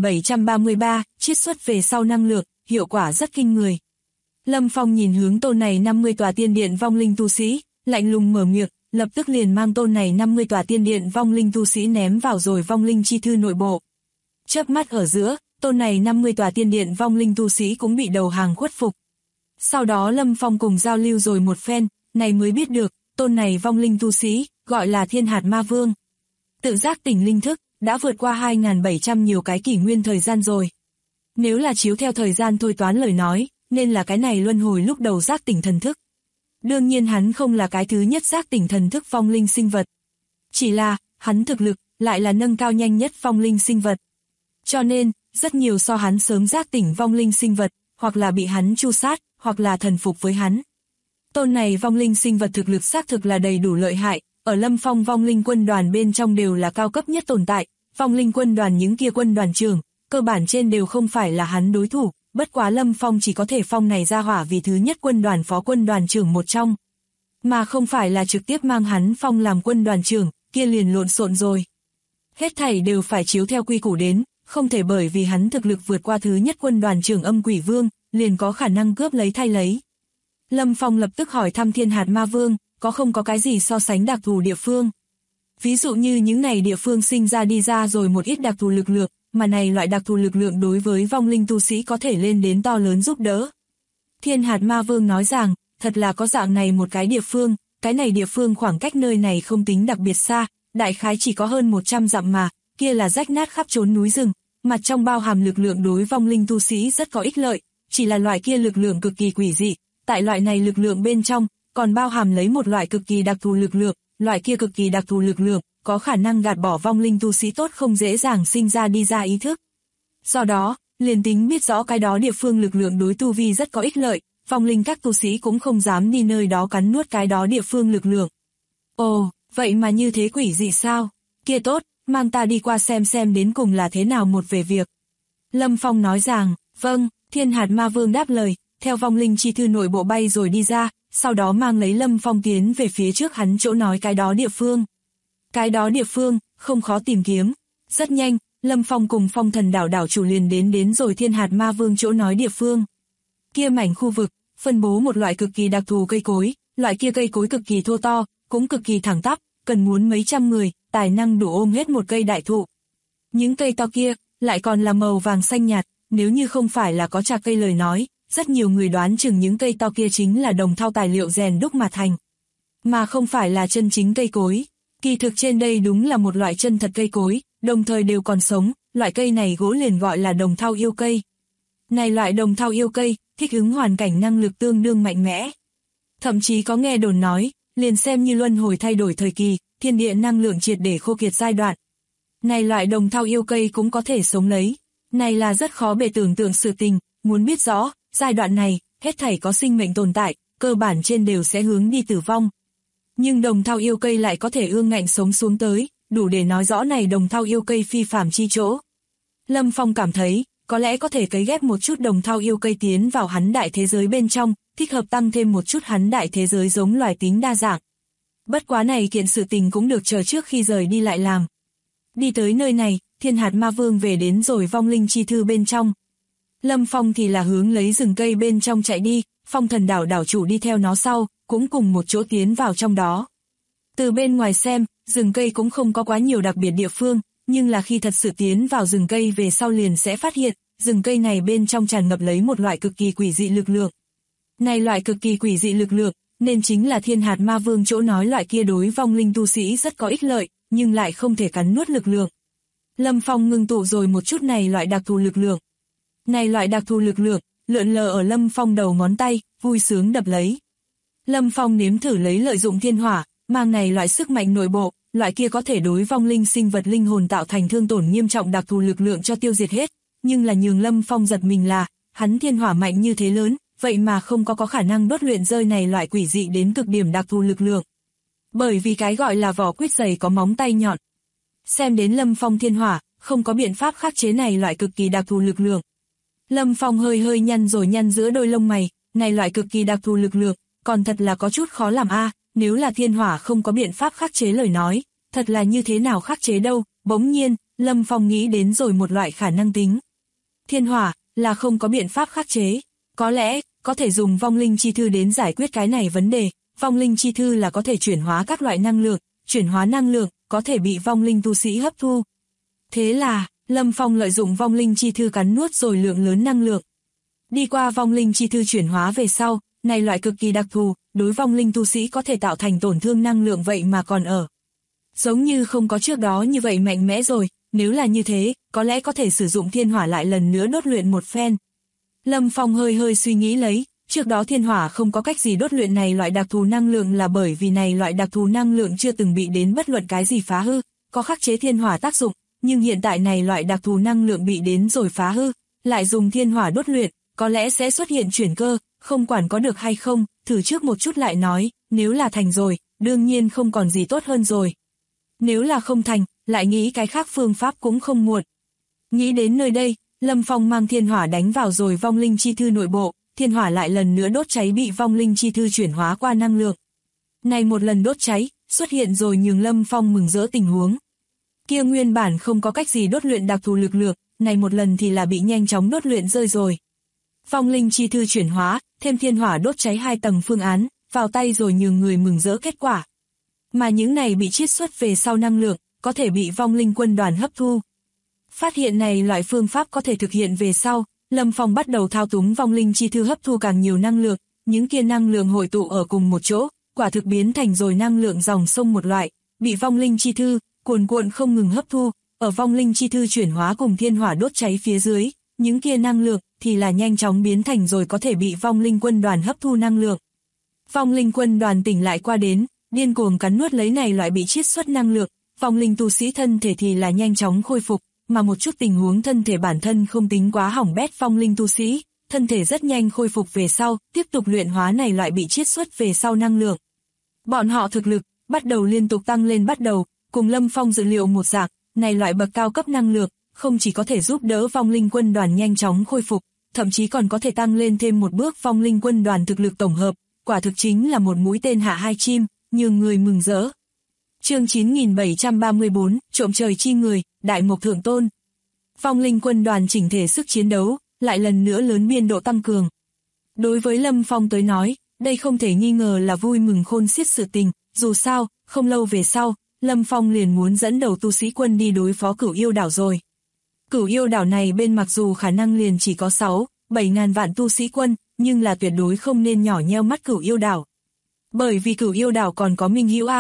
Speaker 2: 9733, chiết xuất về sau năng lượng, hiệu quả rất kinh người. Lâm Phong nhìn hướng tôn này 50 tòa tiên điện vong linh tu sĩ, lạnh lùng mở miệng, lập tức liền mang tôn này 50 tòa tiên điện vong linh tu sĩ ném vào rồi vong linh chi thư nội bộ. Chớp mắt ở giữa, tôn này 50 tòa tiên điện vong linh tu sĩ cũng bị đầu hàng khuất phục. Sau đó Lâm Phong cùng giao lưu rồi một phen, này mới biết được, tôn này vong linh tu sĩ, gọi là Thiên Hạt Ma Vương. Tự giác tỉnh linh thức, đã vượt qua 2.700 nhiều cái kỷ nguyên thời gian rồi. Nếu là chiếu theo thời gian thôi toán lời nói, nên là cái này luân hồi lúc đầu giác tỉnh thần thức. Đương nhiên hắn không là cái thứ nhất giác tỉnh thần thức vong linh sinh vật. Chỉ là, hắn thực lực, lại là nâng cao nhanh nhất vong linh sinh vật. Cho nên, rất nhiều so hắn sớm giác tỉnh vong linh sinh vật, hoặc là bị hắn tru sát, hoặc là thần phục với hắn. Tôn này vong linh sinh vật thực lực xác thực là đầy đủ lợi hại, ở Lâm Phong vong linh quân đoàn bên trong đều là cao cấp nhất tồn tại, vong linh quân đoàn những kia quân đoàn trưởng, cơ bản trên đều không phải là hắn đối thủ, bất quá Lâm Phong chỉ có thể phong này ra hỏa vì thứ nhất quân đoàn phó quân đoàn trưởng một trong. Mà không phải là trực tiếp mang hắn phong làm quân đoàn trưởng, kia liền lộn xộn rồi. Hết thảy đều phải chiếu theo quy củ đến, không thể bởi vì hắn thực lực vượt qua thứ nhất quân đoàn trưởng Âm Quỷ Vương, liền có khả năng cướp lấy thay lấy. Lâm Phong lập tức hỏi thăm Thiên Hạt Ma Vương, có không có cái gì so sánh đặc thù địa phương. Ví dụ như những này địa phương sinh ra đi ra rồi một ít đặc thù lực lượng, mà này loại đặc thù lực lượng đối với vong linh tu sĩ có thể lên đến to lớn giúp đỡ. Thiên Hạt Ma Vương nói rằng, thật là có dạng này một cái địa phương, cái này địa phương khoảng cách nơi này không tính đặc biệt xa, đại khái chỉ có hơn 100 dặm mà, kia là rách nát khắp trốn núi rừng, mặt trong bao hàm lực lượng đối vong linh tu sĩ rất có ích lợi, chỉ là loại kia lực lượng cực kỳ quỷ dị, tại loại này lực lượng bên trong, còn bao hàm lấy một loại cực kỳ đặc thù lực lượng, loại kia cực kỳ đặc thù lực lượng, có khả năng gạt bỏ vong linh tu sĩ tốt không dễ dàng sinh ra đi ra ý thức. Do đó, liền tính biết rõ cái đó địa phương lực lượng đối tu vi rất có ích lợi, vong linh các tu sĩ cũng không dám đi nơi đó cắn nuốt cái đó địa phương lực lượng. Ồ, vậy mà như thế quỷ dị sao? Kia tốt, mang ta đi qua xem đến cùng là thế nào một về việc. Lâm Phong nói rằng, vâng, Thiên Hạt Ma Vương đáp lời, theo vong linh chi thư nội bộ bay rồi đi ra, sau đó mang lấy Lâm Phong tiến về phía trước hắn chỗ nói cái đó địa phương. Cái đó địa phương, không khó tìm kiếm. Rất nhanh, Lâm Phong cùng Phong Thần đảo chủ liền đến rồi Thiên Hạt Ma Vương chỗ nói địa phương. Kia mảnh khu vực, phân bố một loại cực kỳ đặc thù cây cối, loại kia cây cối cực kỳ thô to, cũng cực kỳ thẳng tắp, cần muốn mấy trăm người, tài năng đủ ôm hết một cây đại thụ. Những cây to kia, lại còn là màu vàng xanh nhạt, nếu như không phải là có trạc cây lời nói, rất nhiều người đoán chừng những cây to kia chính là đồng thau tài liệu rèn đúc mà thành. Mà không phải là chân chính cây cối. Kỳ thực trên đây đúng là một loại chân thật cây cối, đồng thời đều còn sống, loại cây này gỗ liền gọi là đồng thau yêu cây. Này loại đồng thau yêu cây, thích ứng hoàn cảnh năng lực tương đương mạnh mẽ. Thậm chí có nghe đồn nói, liền xem như luân hồi thay đổi thời kỳ, thiên địa năng lượng triệt để khô kiệt giai đoạn. Này loại đồng thau yêu cây cũng có thể sống lấy. Này là rất khó bề tưởng tượng sự tình, muốn biết rõ, giai đoạn này, hết thảy có sinh mệnh tồn tại, cơ bản trên đều sẽ hướng đi tử vong. Nhưng đồng thau yêu cây lại có thể ương ngạnh sống xuống tới, đủ để nói rõ này đồng thau yêu cây phi phàm chi chỗ. Lâm Phong cảm thấy, có lẽ có thể cấy ghép một chút đồng thau yêu cây tiến vào hắn đại thế giới bên trong, thích hợp tăng thêm một chút hắn đại thế giới giống loài tính đa dạng. Bất quá này kiện sự tình cũng được chờ trước khi rời đi lại làm. Đi tới nơi này, Thiên Hạt Ma Vương về đến rồi vong linh chi thư bên trong. Lâm Phong thì là hướng lấy rừng cây bên trong chạy đi, Phong Thần đảo đảo chủ đi theo nó sau, cũng cùng một chỗ tiến vào trong đó. Từ bên ngoài xem, rừng cây cũng không có quá nhiều đặc biệt địa phương, nhưng là khi thật sự tiến vào rừng cây về sau liền sẽ phát hiện, rừng cây này bên trong tràn ngập lấy một loại cực kỳ quỷ dị lực lượng. Này loại cực kỳ quỷ dị lực lượng, nên chính là Thiên Hạt Ma Vương chỗ nói loại kia đối vong linh tu sĩ rất có ích lợi, nhưng lại không thể cắn nuốt lực lượng. Lâm Phong ngưng tụ rồi một chút này loại đặc thù lực lượng. Này loại đặc thù lực lượng, lượn lờ ở Lâm Phong đầu ngón tay, vui sướng đập lấy. Lâm Phong nếm thử lấy lợi dụng thiên hỏa, mang này loại sức mạnh nội bộ, loại kia có thể đối vong linh sinh vật linh hồn tạo thành thương tổn nghiêm trọng đặc thù lực lượng cho tiêu diệt hết, nhưng là nhường Lâm Phong giật mình là, hắn thiên hỏa mạnh như thế lớn, vậy mà không có khả năng đốt luyện rơi này loại quỷ dị đến cực điểm đặc thù lực lượng. Bởi vì cái gọi là vỏ quýt dày có móng tay nhọn. Xem đến Lâm Phong thiên hỏa, không có biện pháp khắc chế này loại cực kỳ đặc thù lực lượng. Lâm Phong hơi nhăn rồi nhăn giữa đôi lông mày, này loại cực kỳ đặc thù lực lượng, còn thật là có chút khó làm a. Nếu là thiên hỏa không có biện pháp khắc chế lời nói, thật là như thế nào khắc chế đâu. Bỗng nhiên, Lâm Phong nghĩ đến rồi một loại khả năng tính. Thiên hỏa, là không có biện pháp khắc chế. Có lẽ, có thể dùng vong linh chi thư đến giải quyết cái này vấn đề. Vong linh chi thư là có thể chuyển hóa các loại năng lượng, chuyển hóa năng lượng, có thể bị vong linh tu sĩ hấp thu. Thế là, Lâm Phong lợi dụng vong linh chi thư cắn nuốt rồi lượng lớn năng lượng. Đi qua vong linh chi thư chuyển hóa về sau, này loại cực kỳ đặc thù, đối vong linh tu sĩ có thể tạo thành tổn thương năng lượng vậy mà còn ở. Giống như không có trước đó như vậy mạnh mẽ rồi, nếu là như thế, có lẽ có thể sử dụng thiên hỏa lại lần nữa đốt luyện một phen. Lâm Phong hơi suy nghĩ lấy, trước đó thiên hỏa không có cách gì đốt luyện này loại đặc thù năng lượng là bởi vì này loại đặc thù năng lượng chưa từng bị đến bất luận cái gì phá hư, có khắc chế thiên hỏa tác dụng, nhưng hiện tại này loại đặc thù năng lượng bị đến rồi phá hư, lại dùng thiên hỏa đốt luyện, có lẽ sẽ xuất hiện chuyển cơ, không quản có được hay không, thử trước một chút lại nói, nếu là thành rồi, đương nhiên không còn gì tốt hơn rồi. Nếu là không thành, lại nghĩ cái khác phương pháp cũng không muộn. Nghĩ đến nơi đây, Lâm Phong mang thiên hỏa đánh vào rồi vong linh chi thư nội bộ, thiên hỏa lại lần nữa đốt cháy bị vong linh chi thư chuyển hóa qua năng lượng. Này một lần đốt cháy, xuất hiện rồi nhường Lâm Phong mừng rỡ tình huống. Kia nguyên bản không có cách gì đốt luyện đặc thù lực lượng, này một lần thì là bị nhanh chóng đốt luyện rơi rồi. Vong linh chi thư chuyển hóa, thêm thiên hỏa đốt cháy 2 tầng phương án, vào tay rồi nhường người mừng rỡ kết quả. Mà những này bị chiết xuất về sau năng lượng, có thể bị vong linh quân đoàn hấp thu. Phát hiện này loại phương pháp có thể thực hiện về sau, Lâm Phong bắt đầu thao túng vong linh chi thư hấp thu càng nhiều năng lượng, những kia năng lượng hội tụ ở cùng một chỗ, quả thực biến thành rồi năng lượng dòng sông một loại, bị vong linh chi thư cuồn cuộn không ngừng hấp thu, ở vong linh chi thư chuyển hóa cùng thiên hỏa đốt cháy phía dưới, những kia năng lượng thì là nhanh chóng biến thành rồi có thể bị vong linh quân đoàn hấp thu năng lượng. Vong linh quân đoàn tỉnh lại qua đến, điên cuồng cắn nuốt lấy này loại bị chiết xuất năng lượng, vong linh tu sĩ thân thể thì là nhanh chóng khôi phục, mà một chút tình huống thân thể bản thân không tính quá hỏng bét vong linh tu sĩ, thân thể rất nhanh khôi phục về sau, tiếp tục luyện hóa này loại bị chiết xuất về sau năng lượng. Bọn họ thực lực bắt đầu liên tục tăng lên bắt đầu, cùng Lâm Phong dự liệu một dạng, này loại bậc cao cấp năng lượng không chỉ có thể giúp đỡ vong linh quân đoàn nhanh chóng khôi phục, thậm chí còn có thể tăng lên thêm một bước vong linh quân đoàn thực lực tổng hợp, quả thực chính là một mũi tên hạ 2 chim, nhường người mừng rỡ. Chương 9734, trộm trời chi người, đại mục thượng tôn. Vong linh quân đoàn chỉnh thể sức chiến đấu, lại lần nữa lớn biên độ tăng cường. Đối với Lâm Phong tới nói, đây không thể nghi ngờ là vui mừng khôn xiết sự tình, dù sao, không lâu về sau, Lâm Phong liền muốn dẫn đầu tu sĩ quân đi đối phó Cửu Yêu đảo rồi. Cửu Yêu đảo này bên mặc dù khả năng liền chỉ có 6-7 ngàn vạn tu sĩ quân, nhưng là tuyệt đối không nên nhỏ nheo mắt Cửu Yêu đảo. Bởi vì Cửu Yêu đảo còn có Minh Hữu A.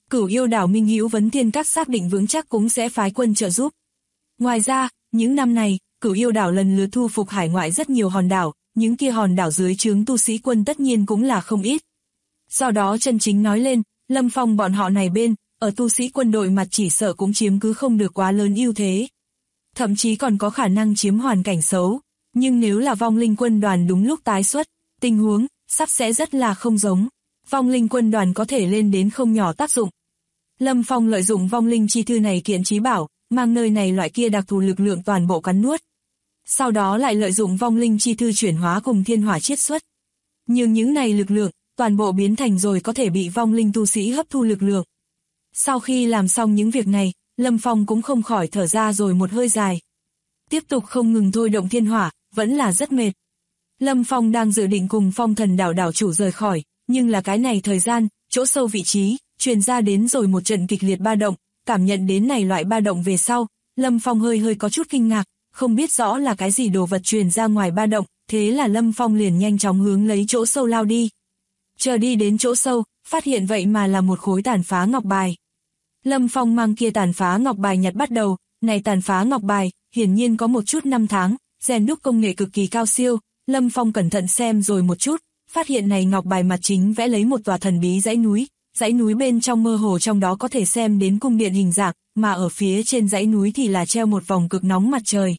Speaker 2: Cửu Yêu đảo Minh Hữu Vấn Thiên Các xác định vững chắc cũng sẽ phái quân trợ giúp. Ngoài ra, những năm này, Cửu Yêu đảo lần lượt thu phục hải ngoại rất nhiều hòn đảo, những kia hòn đảo dưới trướng tu sĩ quân tất nhiên cũng là không ít. Do đó chân chính nói lên, Lâm Phong bọn họ này bên, ở tu sĩ quân đội mặt chỉ sợ cũng chiếm cứ không được quá lớn ưu thế. Thậm chí còn có khả năng chiếm hoàn cảnh xấu, nhưng nếu là vong linh quân đoàn đúng lúc tái xuất, tình huống sắp sẽ rất là không giống. Vong linh quân đoàn có thể lên đến không nhỏ tác dụng. Lâm Phong lợi dụng vong linh chi thư này kiện trí bảo, mang nơi này loại kia đặc thù lực lượng toàn bộ cắn nuốt. Sau đó lại lợi dụng vong linh chi thư chuyển hóa cùng thiên hỏa chiết xuất. Nhưng những này lực lượng, toàn bộ biến thành rồi có thể bị vong linh tu sĩ hấp thu lực lượng. Sau khi làm xong những việc này, Lâm Phong cũng không khỏi thở ra rồi một hơi dài. Tiếp tục không ngừng thôi động thiên hỏa, vẫn là rất mệt. Lâm Phong đang dự định cùng Phong Thần đảo đảo chủ rời khỏi, nhưng là cái này thời gian, chỗ sâu vị trí, truyền ra đến rồi một trận kịch liệt ba động, cảm nhận đến này loại ba động về sau, Lâm Phong hơi có chút kinh ngạc, không biết rõ là cái gì đồ vật truyền ra ngoài ba động, thế là Lâm Phong liền nhanh chóng hướng lấy chỗ sâu lao đi. Chờ đi đến chỗ sâu, phát hiện vậy mà là một khối tàn phá ngọc bài. Lâm Phong mang kia tàn phá ngọc bài nhặt bắt đầu, này tàn phá ngọc bài, hiển nhiên có một chút năm tháng, rèn đúc công nghệ cực kỳ cao siêu, Lâm Phong cẩn thận xem rồi một chút, phát hiện này ngọc bài mặt chính vẽ lấy một tòa thần bí dãy núi bên trong mơ hồ trong đó có thể xem đến cung điện hình dạng, mà ở phía trên dãy núi thì là treo một vòng cực nóng mặt trời.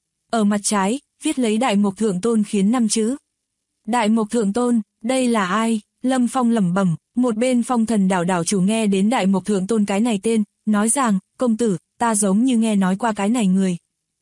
Speaker 2: Ở mặt trái, viết lấy Đại Mộc Thượng Tôn khiến 5 chữ. Đại Mộc Thượng Tôn, đây là ai? Lâm Phong lẩm bẩm, một bên Phong Thần đảo đảo chủ nghe đến Đại Mộc Thượng Tôn cái này tên, nói rằng, công tử, ta giống như nghe nói qua cái này người.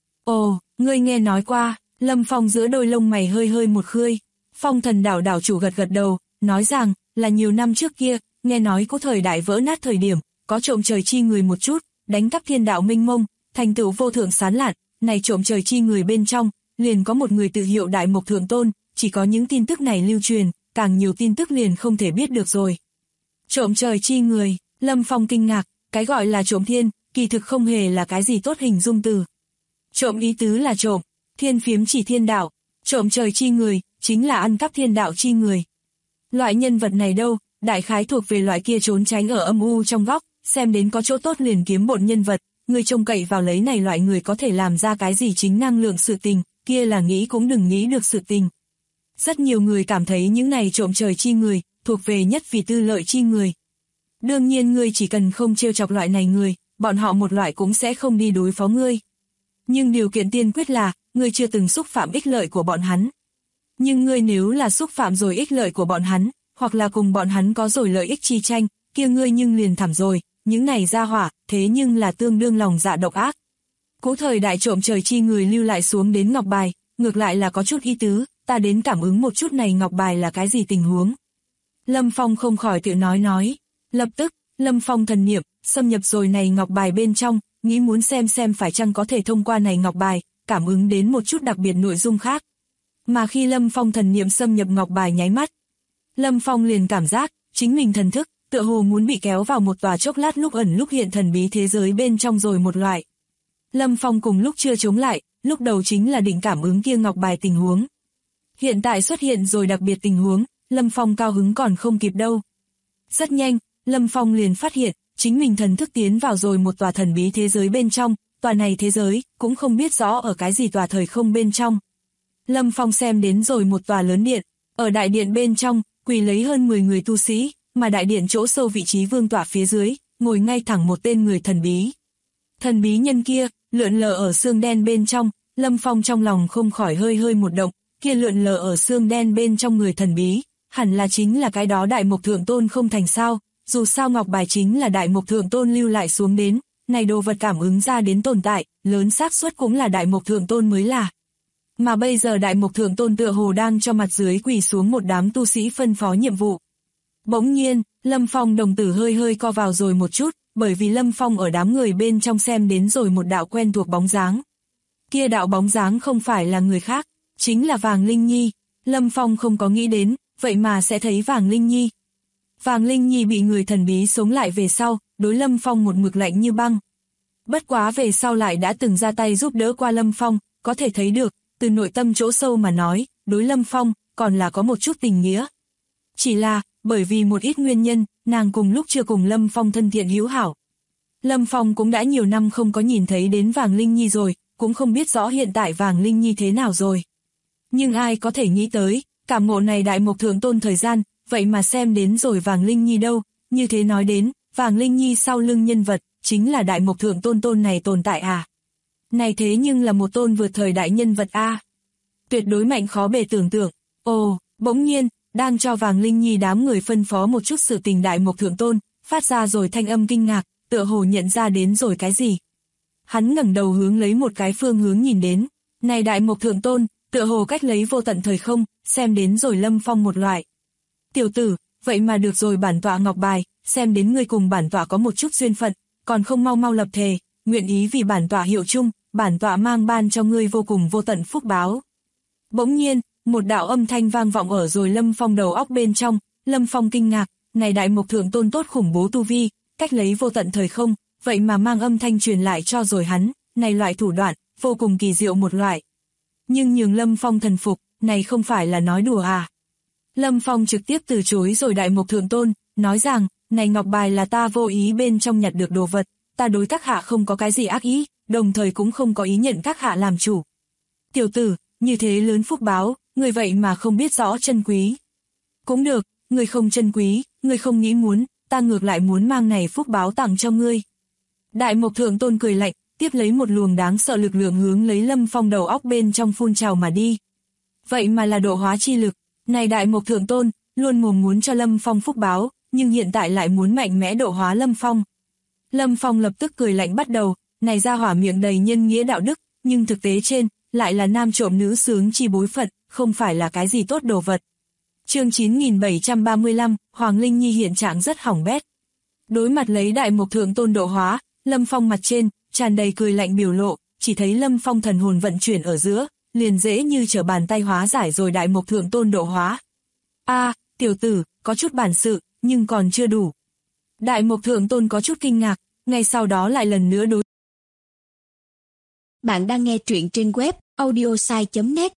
Speaker 2: Ồ, ngươi nghe nói qua, Lâm Phong giữa đôi lông mày hơi một khơi. Phong Thần đảo đảo chủ gật đầu, nói rằng, là nhiều năm trước kia, nghe nói có thời đại vỡ nát thời điểm, có trộm trời chi người một chút, đánh cắp thiên đạo minh mông, thành tựu vô thượng sán lạn, này trộm trời chi người bên trong, liền có một người tự hiệu Đại Mộc Thượng Tôn, chỉ có những tin tức này lưu truyền, càng nhiều tin tức liền không thể biết được rồi. Trộm trời chi người, Lâm Phong kinh ngạc, cái gọi là trộm thiên, kỳ thực không hề là cái gì tốt hình dung từ. Trộm ý tứ là trộm, thiên phiếm chỉ thiên đạo, trộm trời chi người, chính là ăn cắp thiên đạo chi người. Loại nhân vật này đâu, đại khái thuộc về loại kia trốn tránh ở âm u trong góc, xem đến có chỗ tốt liền kiếm bộn nhân vật, người trông cậy vào lấy này loại người có thể làm ra cái gì chính năng lượng sự tình, kia là nghĩ cũng đừng nghĩ được sự tình. Rất nhiều người cảm thấy những này trộm trời chi người, thuộc về nhất vì tư lợi chi người. Đương nhiên ngươi chỉ cần không trêu chọc loại này người, bọn họ một loại cũng sẽ không đi đối phó ngươi. Nhưng điều kiện tiên quyết là, ngươi chưa từng xúc phạm ích lợi của bọn hắn. Nhưng ngươi nếu là xúc phạm rồi ích lợi của bọn hắn, hoặc là cùng bọn hắn có rồi lợi ích chi tranh, kia ngươi nhưng liền thảm rồi, những này ra hỏa, thế nhưng là tương đương lòng dạ độc ác. Cũ thời đại trộm trời chi người lưu lại xuống đến ngọc bài, ngược lại là có chút ý tứ, ta đến cảm ứng một chút này ngọc bài là cái gì tình huống. Lâm Phong không khỏi tự nói. Lập tức, Lâm Phong thần niệm, xâm nhập rồi này ngọc bài bên trong, nghĩ muốn xem phải chăng có thể thông qua này ngọc bài, cảm ứng đến một chút đặc biệt nội dung khác. Mà khi Lâm Phong thần niệm xâm nhập ngọc bài nháy mắt, Lâm Phong liền cảm giác, chính mình thần thức, tựa hồ muốn bị kéo vào một tòa chốc lát lúc ẩn lúc hiện thần bí thế giới bên trong rồi một loại. Lâm Phong cùng lúc chưa chống lại, lúc đầu chính là định cảm ứng kia ngọc bài tình huống. Hiện tại xuất hiện rồi đặc biệt tình huống, Lâm Phong cao hứng còn không kịp đâu. Rất nhanh, Lâm Phong liền phát hiện, chính mình thần thức tiến vào rồi một tòa thần bí thế giới bên trong, tòa này thế giới, cũng không biết rõ ở cái gì tòa thời không bên trong. Lâm Phong xem đến rồi một tòa lớn điện, ở đại điện bên trong, quỳ lấy hơn 10 người tu sĩ, mà đại điện chỗ sâu vị trí vương tọa phía dưới, ngồi ngay thẳng một tên người thần bí. Thần bí nhân kia, lượn lờ ở xương đen bên trong, Lâm Phong trong lòng không khỏi hơi một động, kia lượn lờ ở xương đen bên trong người thần bí, hẳn là chính là cái đó Đại Mộc Thượng Tôn không thành sao, dù sao ngọc bài chính là Đại Mộc Thượng Tôn lưu lại xuống đến, này đồ vật cảm ứng ra đến tồn tại, lớn xác suất cũng là Đại Mộc Thượng Tôn mới là. Mà bây giờ Đại Mộc Thượng Tôn tựa hồ đang cho mặt dưới quỳ xuống một đám tu sĩ phân phó nhiệm vụ. Bỗng nhiên, Lâm Phong đồng tử hơi co vào rồi một chút, bởi vì Lâm Phong ở đám người bên trong xem đến rồi một đạo quen thuộc bóng dáng. Kia đạo bóng dáng không phải là người khác, chính là Vàng Linh Nhi. Lâm Phong không có nghĩ đến, vậy mà sẽ thấy Vàng Linh Nhi. Vàng Linh Nhi bị người thần bí sống lại về sau, đối Lâm Phong một mực lạnh như băng. Bất quá về sau lại đã từng ra tay giúp đỡ qua Lâm Phong, có thể thấy được, từ nội tâm chỗ sâu mà nói, đối Lâm Phong, còn là có một chút tình nghĩa. Chỉ là, bởi vì một ít nguyên nhân, nàng cùng lúc chưa cùng Lâm Phong thân thiện hữu hảo. Lâm Phong cũng đã nhiều năm không có nhìn thấy đến Vàng Linh Nhi rồi, cũng không biết rõ hiện tại Vàng Linh Nhi thế nào rồi. Nhưng ai có thể nghĩ tới, cảm ngộ này Đại Mộc Thượng Tôn thời gian, vậy mà xem đến rồi Vàng Linh Nhi đâu, như thế nói đến, Vàng Linh Nhi sau lưng nhân vật, chính là Đại Mộc Thượng Tôn này tồn tại à. Này thế nhưng là một tôn vượt thời đại nhân vật a, tuyệt đối mạnh khó bề tưởng tượng. Ồ, bỗng nhiên, đang cho Vàng Linh Nhi đám người phân phó một chút sự tình Đại Mộc Thượng Tôn, phát ra rồi thanh âm kinh ngạc, tựa hồ nhận ra đến rồi cái gì. Hắn ngẩng đầu hướng lấy một cái phương hướng nhìn đến, này Đại Mộc Thượng Tôn, tựa hồ cách lấy vô tận thời không, xem đến rồi Lâm Phong một loại. Tiểu tử, vậy mà được rồi bản tọa ngọc bài, xem đến ngươi cùng bản tọa có một chút duyên phận, còn không mau mau lập thề, nguyện ý vì bản tọa hiệu chung, bản tọa mang ban cho ngươi vô cùng vô tận phúc báo. Bỗng nhiên, một đạo âm thanh vang vọng ở rồi Lâm Phong đầu óc bên trong, Lâm Phong kinh ngạc, này Đại Mộc Thượng Tôn tốt khủng bố tu vi, cách lấy vô tận thời không, vậy mà mang âm thanh truyền lại cho rồi hắn, này loại thủ đoạn, vô cùng kỳ diệu một loại. Nhưng nhường Lâm Phong thần phục, này không phải là nói đùa à. Lâm Phong trực tiếp từ chối rồi Đại Mộc Thượng Tôn, nói rằng, này ngọc bài là ta vô ý bên trong nhặt được đồ vật, ta đối các hạ không có cái gì ác ý, đồng thời cũng không có ý nhận các hạ làm chủ. Tiểu tử, như thế lớn phúc báo, người vậy mà không biết rõ chân quý. Cũng được, người không chân quý, người không nghĩ muốn, ta ngược lại muốn mang này phúc báo tặng cho ngươi. Đại Mộc Thượng Tôn cười lạnh, tiếp lấy một luồng đáng sợ lực lượng hướng lấy Lâm Phong đầu óc bên trong phun trào mà đi. Vậy mà là độ hóa chi lực, này Đại Mộc Thượng Tôn, luôn mồm muốn cho Lâm Phong phúc báo, nhưng hiện tại lại muốn mạnh mẽ độ hóa Lâm Phong. Lâm Phong lập tức cười lạnh bắt đầu, này ra hỏa miệng đầy nhân nghĩa đạo đức, nhưng thực tế trên, lại là nam trộm nữ sướng chi bối phận, không phải là cái gì tốt đồ vật. Chương 9735, Hoàng Linh Nhi hiện trạng rất hỏng bét. Đối mặt lấy Đại Mộc Thượng Tôn độ hóa, Lâm Phong mặt trên, tràn đầy cười lạnh biểu lộ, chỉ thấy Lâm Phong thần hồn vận chuyển ở giữa, liền dễ như trở bàn tay hóa giải rồi Đại Mộc Thượng Tôn độ hóa. A, tiểu tử, có chút bản sự, nhưng còn chưa đủ. Đại Mộc Thượng Tôn có chút kinh ngạc, ngay sau đó lại lần nữa đối.
Speaker 3: Bạn đang nghe truyện trên web audiosai.net.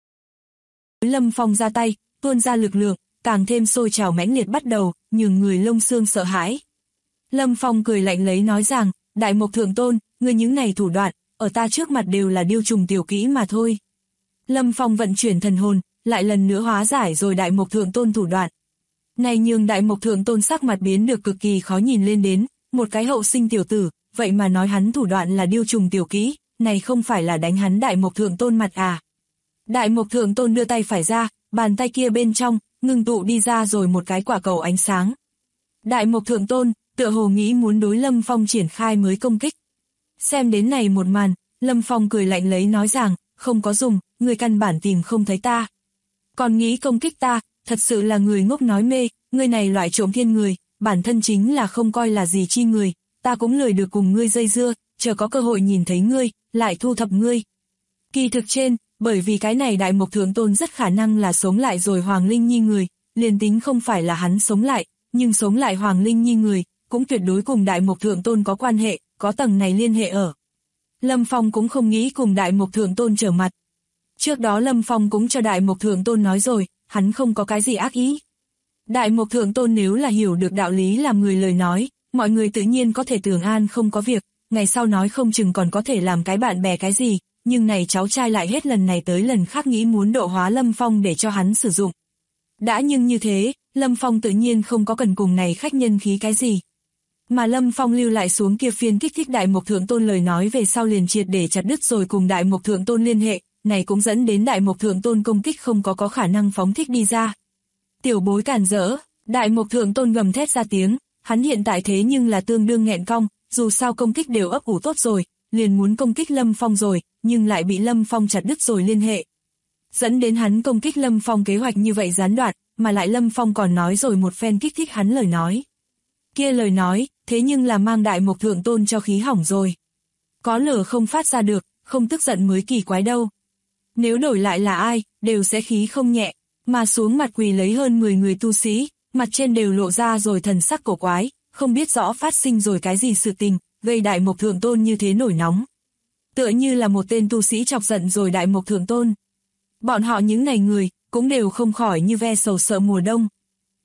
Speaker 2: Lâm Phong ra tay, tuôn ra lực lượng, càng thêm sôi trào mãnh liệt bắt đầu, nhường người lông xương sợ hãi. Lâm Phong cười lạnh lấy nói rằng, Đại Mộc Thượng Tôn, ngươi những này thủ đoạn, ở ta trước mặt đều là điêu trùng tiểu kỹ mà thôi. Lâm Phong vận chuyển thần hồn, lại lần nữa hóa giải rồi Đại Mộc Thượng Tôn thủ đoạn. Này nhường Đại Mộc Thượng Tôn sắc mặt biến được cực kỳ khó nhìn lên đến, một cái hậu sinh tiểu tử, vậy mà nói hắn thủ đoạn là điêu trùng tiểu kỹ, này không phải là đánh hắn Đại Mộc Thượng Tôn mặt à. Đại Mộc Thượng Tôn đưa tay phải ra, bàn tay kia bên trong, ngưng tụ đi ra rồi một cái quả cầu ánh sáng. Đại Mộc Thượng Tôn, tựa hồ nghĩ muốn đối Lâm Phong triển khai mới công kích. Xem đến này một màn, Lâm Phong cười lạnh lấy nói rằng, không có dùng, người căn bản tìm không thấy ta. Còn nghĩ công kích ta, thật sự là người ngốc nói mê, người này loại trộm thiên người, bản thân chính là không coi là gì chi người, ta cũng lười được cùng ngươi dây dưa, chờ có cơ hội nhìn thấy ngươi, lại thu thập ngươi. Kỳ thực trên, bởi vì cái này Đại Mộc Thượng Tôn rất khả năng là sống lại rồi Hoàng Linh Nhi người, liền tính không phải là hắn sống lại, nhưng sống lại Hoàng Linh Nhi người, cũng tuyệt đối cùng Đại Mộc Thượng Tôn có quan hệ, có tầng này liên hệ ở. Lâm Phong cũng không nghĩ cùng Đại Mộc Thượng Tôn trở mặt. Trước đó Lâm Phong cũng cho Đại Mộc Thượng Tôn nói rồi, hắn không có cái gì ác ý. Đại Mộc Thượng Tôn nếu là hiểu được đạo lý làm người lời nói, mọi người tự nhiên có thể tưởng an không có việc, ngày sau nói không chừng còn có thể làm cái bạn bè cái gì, nhưng này cháu trai lại hết lần này tới lần khác nghĩ muốn độ hóa Lâm Phong để cho hắn sử dụng. Đã nhưng như thế, Lâm Phong tự nhiên không có cần cùng này khách nhân khí cái gì. Mà Lâm Phong lưu lại xuống kia phiên kích thích Đại Mộc Thượng Tôn lời nói về sau liền triệt để chặt đứt rồi cùng Đại Mộc Thượng Tôn liên hệ, này cũng dẫn đến Đại Mộc Thượng Tôn công kích không có khả năng phóng thích đi ra. Tiểu bối cản rỡ, Đại Mộc Thượng Tôn gầm thét ra tiếng, hắn hiện tại thế nhưng là tương đương nghẹn cong, dù sao công kích đều ấp ủ tốt rồi, liền muốn công kích Lâm Phong rồi, nhưng lại bị Lâm Phong chặt đứt rồi liên hệ. Dẫn đến hắn công kích Lâm Phong kế hoạch như vậy gián đoạn, mà lại Lâm Phong còn nói rồi một phen kích thích hắn lời nói. Kia lời nói, thế nhưng là mang Đại Mộc Thượng Tôn cho khí hỏng rồi. Có lửa không phát ra được, không tức giận mới kỳ quái đâu. Nếu đổi lại là ai, đều sẽ khí không nhẹ, mà xuống mặt quỳ lấy hơn 10 người tu sĩ, mặt trên đều lộ ra rồi thần sắc cổ quái, không biết rõ phát sinh rồi cái gì sự tình, gây Đại Mộc Thượng Tôn như thế nổi nóng. Tựa như là một tên tu sĩ chọc giận rồi Đại Mộc Thượng Tôn. Bọn họ những này người, cũng đều không khỏi như ve sầu sợ mùa đông.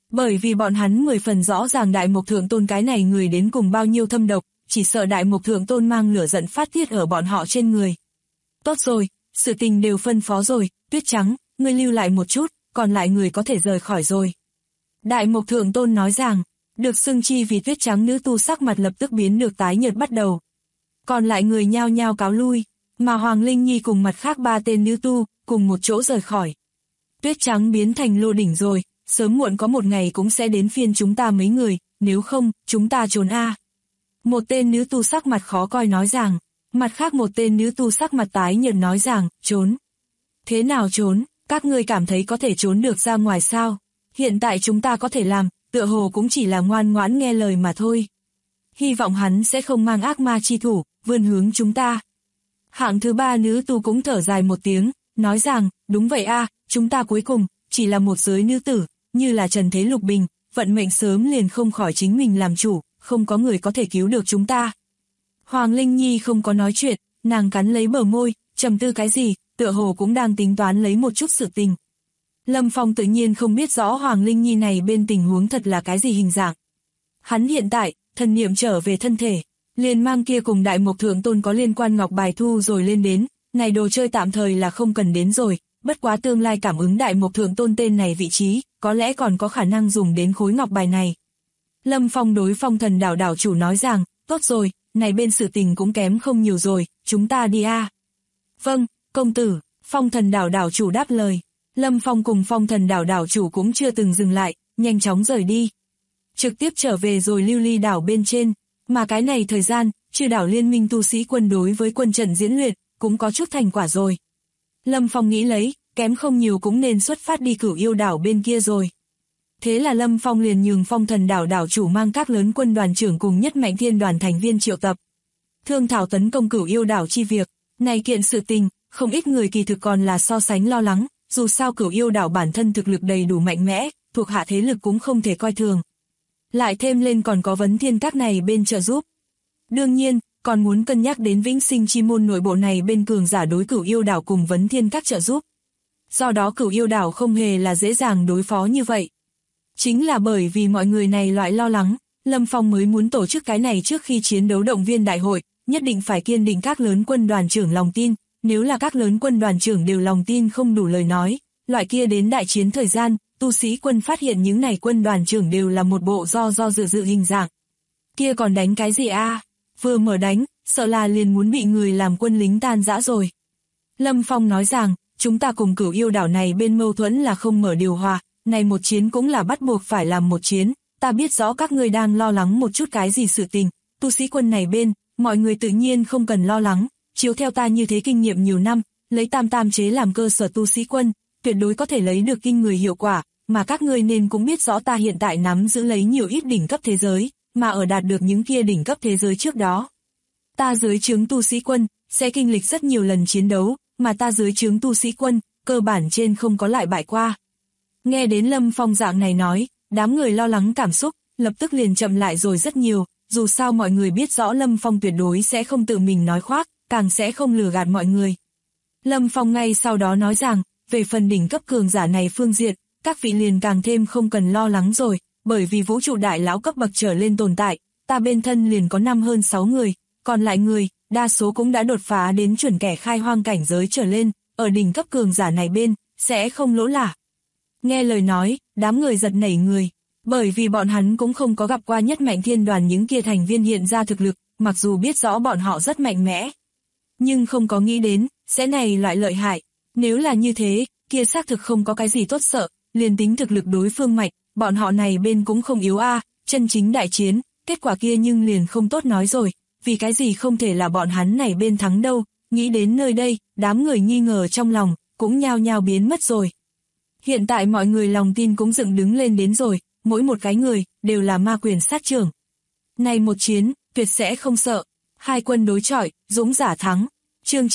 Speaker 2: Bởi vì bọn hắn 10 phần rõ ràng Đại Mộc Thượng Tôn cái này người đến cùng bao nhiêu thâm độc, chỉ sợ Đại Mộc Thượng Tôn mang lửa giận phát tiết ở bọn họ trên người. Tốt rồi, sự tình đều phân phó rồi, Tuyết Trắng, ngươi lưu lại một chút, còn lại người có thể rời khỏi rồi. Đại Mộc Thượng Tôn nói rằng, được xưng chi vì Tuyết Trắng nữ tu sắc mặt lập tức biến được tái nhợt bắt đầu. Còn lại người nhao nhao cáo lui, mà Hoàng Linh Nhi cùng mặt khác 3 tên nữ tu, cùng một chỗ rời khỏi. Tuyết Trắng biến thành lô đỉnh rồi, sớm muộn có một ngày cũng sẽ đến phiên chúng ta mấy người, nếu không, chúng ta trốn a. Một tên nữ tu sắc mặt khó coi nói rằng, mặt khác một tên nữ tu sắc mặt tái nhợt nói rằng, trốn. Thế nào trốn, các ngươi cảm thấy có thể trốn được ra ngoài sao? Hiện tại chúng ta có thể làm, tựa hồ cũng chỉ là ngoan ngoãn nghe lời mà thôi. Hy vọng hắn sẽ không mang ác ma chi thủ, vươn hướng chúng ta. Hạng thứ 3 nữ tu cũng thở dài một tiếng, nói rằng, đúng vậy a, chúng ta cuối cùng, chỉ là một giới nữ tử, như là trần thế lục bình, vận mệnh sớm liền không khỏi chính mình làm chủ, không có người có thể cứu được chúng ta. Hoàng Linh Nhi không có nói chuyện, nàng cắn lấy bờ môi, trầm tư cái gì, tựa hồ cũng đang tính toán lấy một chút sự tình. Lâm Phong tự nhiên không biết rõ Hoàng Linh Nhi này bên tình huống thật là cái gì hình dạng. Hắn hiện tại, thần niệm trở về thân thể, liền mang kia cùng Đại Mộc Thượng Tôn có liên quan ngọc bài thu rồi lên đến, này đồ chơi tạm thời là không cần đến rồi, bất quá tương lai cảm ứng Đại Mộc Thượng Tôn tên này vị trí, có lẽ còn có khả năng dùng đến khối ngọc bài này. Lâm Phong đối Phong Thần đảo đảo chủ nói rằng, tốt rồi, này bên sự tình cũng kém không nhiều rồi, chúng ta đi a. Vâng, công tử, Phong Thần đảo đảo chủ đáp lời. Lâm Phong cùng Phong Thần đảo đảo chủ cũng chưa từng dừng lại, nhanh chóng rời đi. Trực tiếp trở về rồi lưu ly đảo bên trên, mà cái này thời gian, Chư đảo liên minh tu sĩ quân đối với quân trận diễn luyện, cũng có chút thành quả rồi. Lâm Phong nghĩ lấy, kém không nhiều cũng nên xuất phát đi Cửu Yêu đảo bên kia rồi. Thế là Lâm Phong liền nhường Phong Thần đảo đảo chủ mang các lớn quân đoàn trưởng cùng Nhất Mạnh Thiên đoàn thành viên triệu tập. Thương thảo tấn công Cửu Yêu đảo chi việc, này kiện sự tình, không ít người kỳ thực còn là so sánh lo lắng, dù sao Cửu Yêu đảo bản thân thực lực đầy đủ mạnh mẽ, thuộc hạ thế lực cũng không thể coi thường. Lại thêm lên còn có Vấn Thiên các này bên trợ giúp. Đương nhiên, còn muốn cân nhắc đến Vĩnh Sinh chi môn nội bộ này bên cường giả đối Cửu Yêu đảo cùng Vấn Thiên các trợ giúp. Do đó Cửu Yêu đảo không hề là dễ dàng đối phó như vậy. Chính là bởi vì mọi người này loại lo lắng, Lâm Phong mới muốn tổ chức cái này trước khi chiến đấu động viên đại hội, nhất định phải kiên định các lớn quân đoàn trưởng lòng tin, nếu là các lớn quân đoàn trưởng đều lòng tin không đủ lời nói, loại kia đến đại chiến thời gian, tu sĩ quân phát hiện những này quân đoàn trưởng đều là một bộ do dự hình dạng. Kia còn đánh cái gì a? Vừa mở đánh, sợ là liền muốn bị người làm quân lính tan rã rồi. Lâm Phong nói rằng, chúng ta cùng Cửu Yêu đảo này bên mâu thuẫn là không mở điều hòa, này một chiến cũng là bắt buộc phải làm một chiến, ta biết rõ các ngươi đang lo lắng một chút cái gì sự tình, tu sĩ quân này bên, mọi người tự nhiên không cần lo lắng, chiếu theo ta như thế kinh nghiệm nhiều năm, lấy tam tam chế làm cơ sở tu sĩ quân, tuyệt đối có thể lấy được kinh người hiệu quả, mà các ngươi nên cũng biết rõ ta hiện tại nắm giữ lấy nhiều ít đỉnh cấp thế giới, mà ở đạt được những kia đỉnh cấp thế giới trước đó. Ta dưới trướng tu sĩ quân, sẽ kinh lịch rất nhiều lần chiến đấu, mà ta dưới trướng tu sĩ quân, cơ bản trên không có lại bại qua. Nghe đến Lâm Phong dạng này nói, đám người lo lắng cảm xúc, lập tức liền chậm lại rồi rất nhiều, dù sao mọi người biết rõ Lâm Phong tuyệt đối sẽ không tự mình nói khoác, càng sẽ không lừa gạt mọi người. Lâm Phong ngay sau đó nói rằng, về phần đỉnh cấp cường giả này phương diện, các vị liền càng thêm không cần lo lắng rồi, bởi vì vũ trụ đại lão cấp bậc trở lên tồn tại, ta bên thân liền có 5 hơn 6 người, còn lại người, đa số cũng đã đột phá đến chuẩn kẻ khai hoang cảnh giới trở lên, ở đỉnh cấp cường giả này bên, sẽ không lỗ lả. Nghe lời nói, đám người giật nảy người, bởi vì bọn hắn cũng không có gặp qua Nhất Mạnh Thiên đoàn những kia thành viên hiện ra thực lực, mặc dù biết rõ bọn họ rất mạnh mẽ, nhưng không có nghĩ đến, sẽ này loại lợi hại. Nếu là như thế, kia xác thực không có cái gì tốt sợ, liền tính thực lực đối phương mạnh, bọn họ này bên cũng không yếu a, chân chính đại chiến, kết quả kia nhưng liền không tốt nói rồi, vì cái gì không thể là bọn hắn này bên thắng đâu, nghĩ đến nơi đây, đám người nghi ngờ trong lòng, cũng nhao nhao biến mất rồi. Hiện tại mọi người lòng tin cũng dựng đứng lên đến rồi, mỗi một cái người, đều là ma quyền sát trưởng. Này một chiến, tuyệt sẽ không sợ, hai quân đối chọi, dũng giả thắng. Chương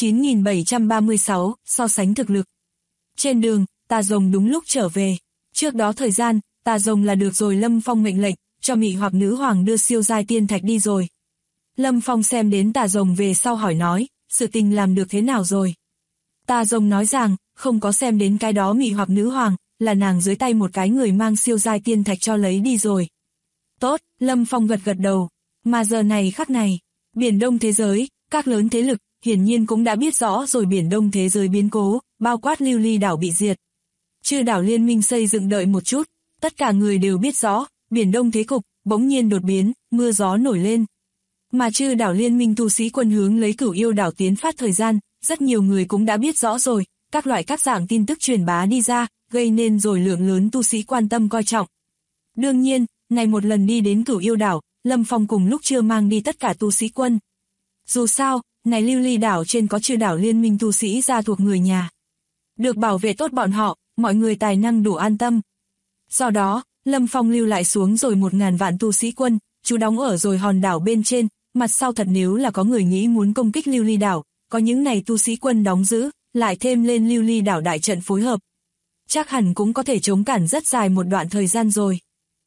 Speaker 2: 9736, so sánh thực lực. Trên đường, Tà Rồng đúng lúc trở về. Trước đó thời gian, Tà Rồng là được rồi Lâm Phong mệnh lệnh, cho Mị Hoặc Nữ Hoàng đưa siêu giai tiên thạch đi rồi. Lâm Phong xem đến Tà Rồng về sau hỏi nói, sự tình làm được thế nào rồi? Tà Rồng nói rằng, không có xem đến cái đó Mị Hoặc Nữ Hoàng, là nàng dưới tay một cái người mang siêu giai tiên thạch cho lấy đi rồi. Tốt, Lâm Phong gật gật đầu. Mà giờ này khắc này, Biển Đông thế giới, các lớn thế lực, hiển nhiên cũng đã biết rõ rồi Biển Đông thế giới biến cố, bao quát Lưu Ly đảo bị diệt. Chư đảo liên minh xây dựng đợi một chút, tất cả người đều biết rõ, Biển Đông thế cục, bỗng nhiên đột biến, mưa gió nổi lên. Mà chư đảo liên minh tu sĩ quân hướng lấy Cửu Yêu đảo tiến phát thời gian, rất nhiều người cũng đã biết rõ rồi, các loại các dạng tin tức truyền bá đi ra, gây nên rồi lượng lớn tu sĩ quan tâm coi trọng. Đương nhiên, này một lần đi đến Cửu Yêu đảo, Lâm Phong cùng lúc chưa mang đi tất cả tu sĩ quân. Dù sao, này Lưu Ly đảo trên có chư đảo liên minh tu sĩ gia thuộc người nhà. Được bảo vệ tốt bọn họ, mọi người tài năng đủ an tâm. Do đó, Lâm Phong lưu lại xuống rồi 1000 vạn tu sĩ quân, chú đóng ở rồi hòn đảo bên trên, mặt sau thật nếu là có người nghĩ muốn công kích Lưu Ly đảo, có những này tu sĩ quân đóng giữ, lại thêm lên Lưu Ly đảo đại trận phối hợp. Chắc hẳn cũng có thể chống cản rất dài một đoạn thời gian rồi.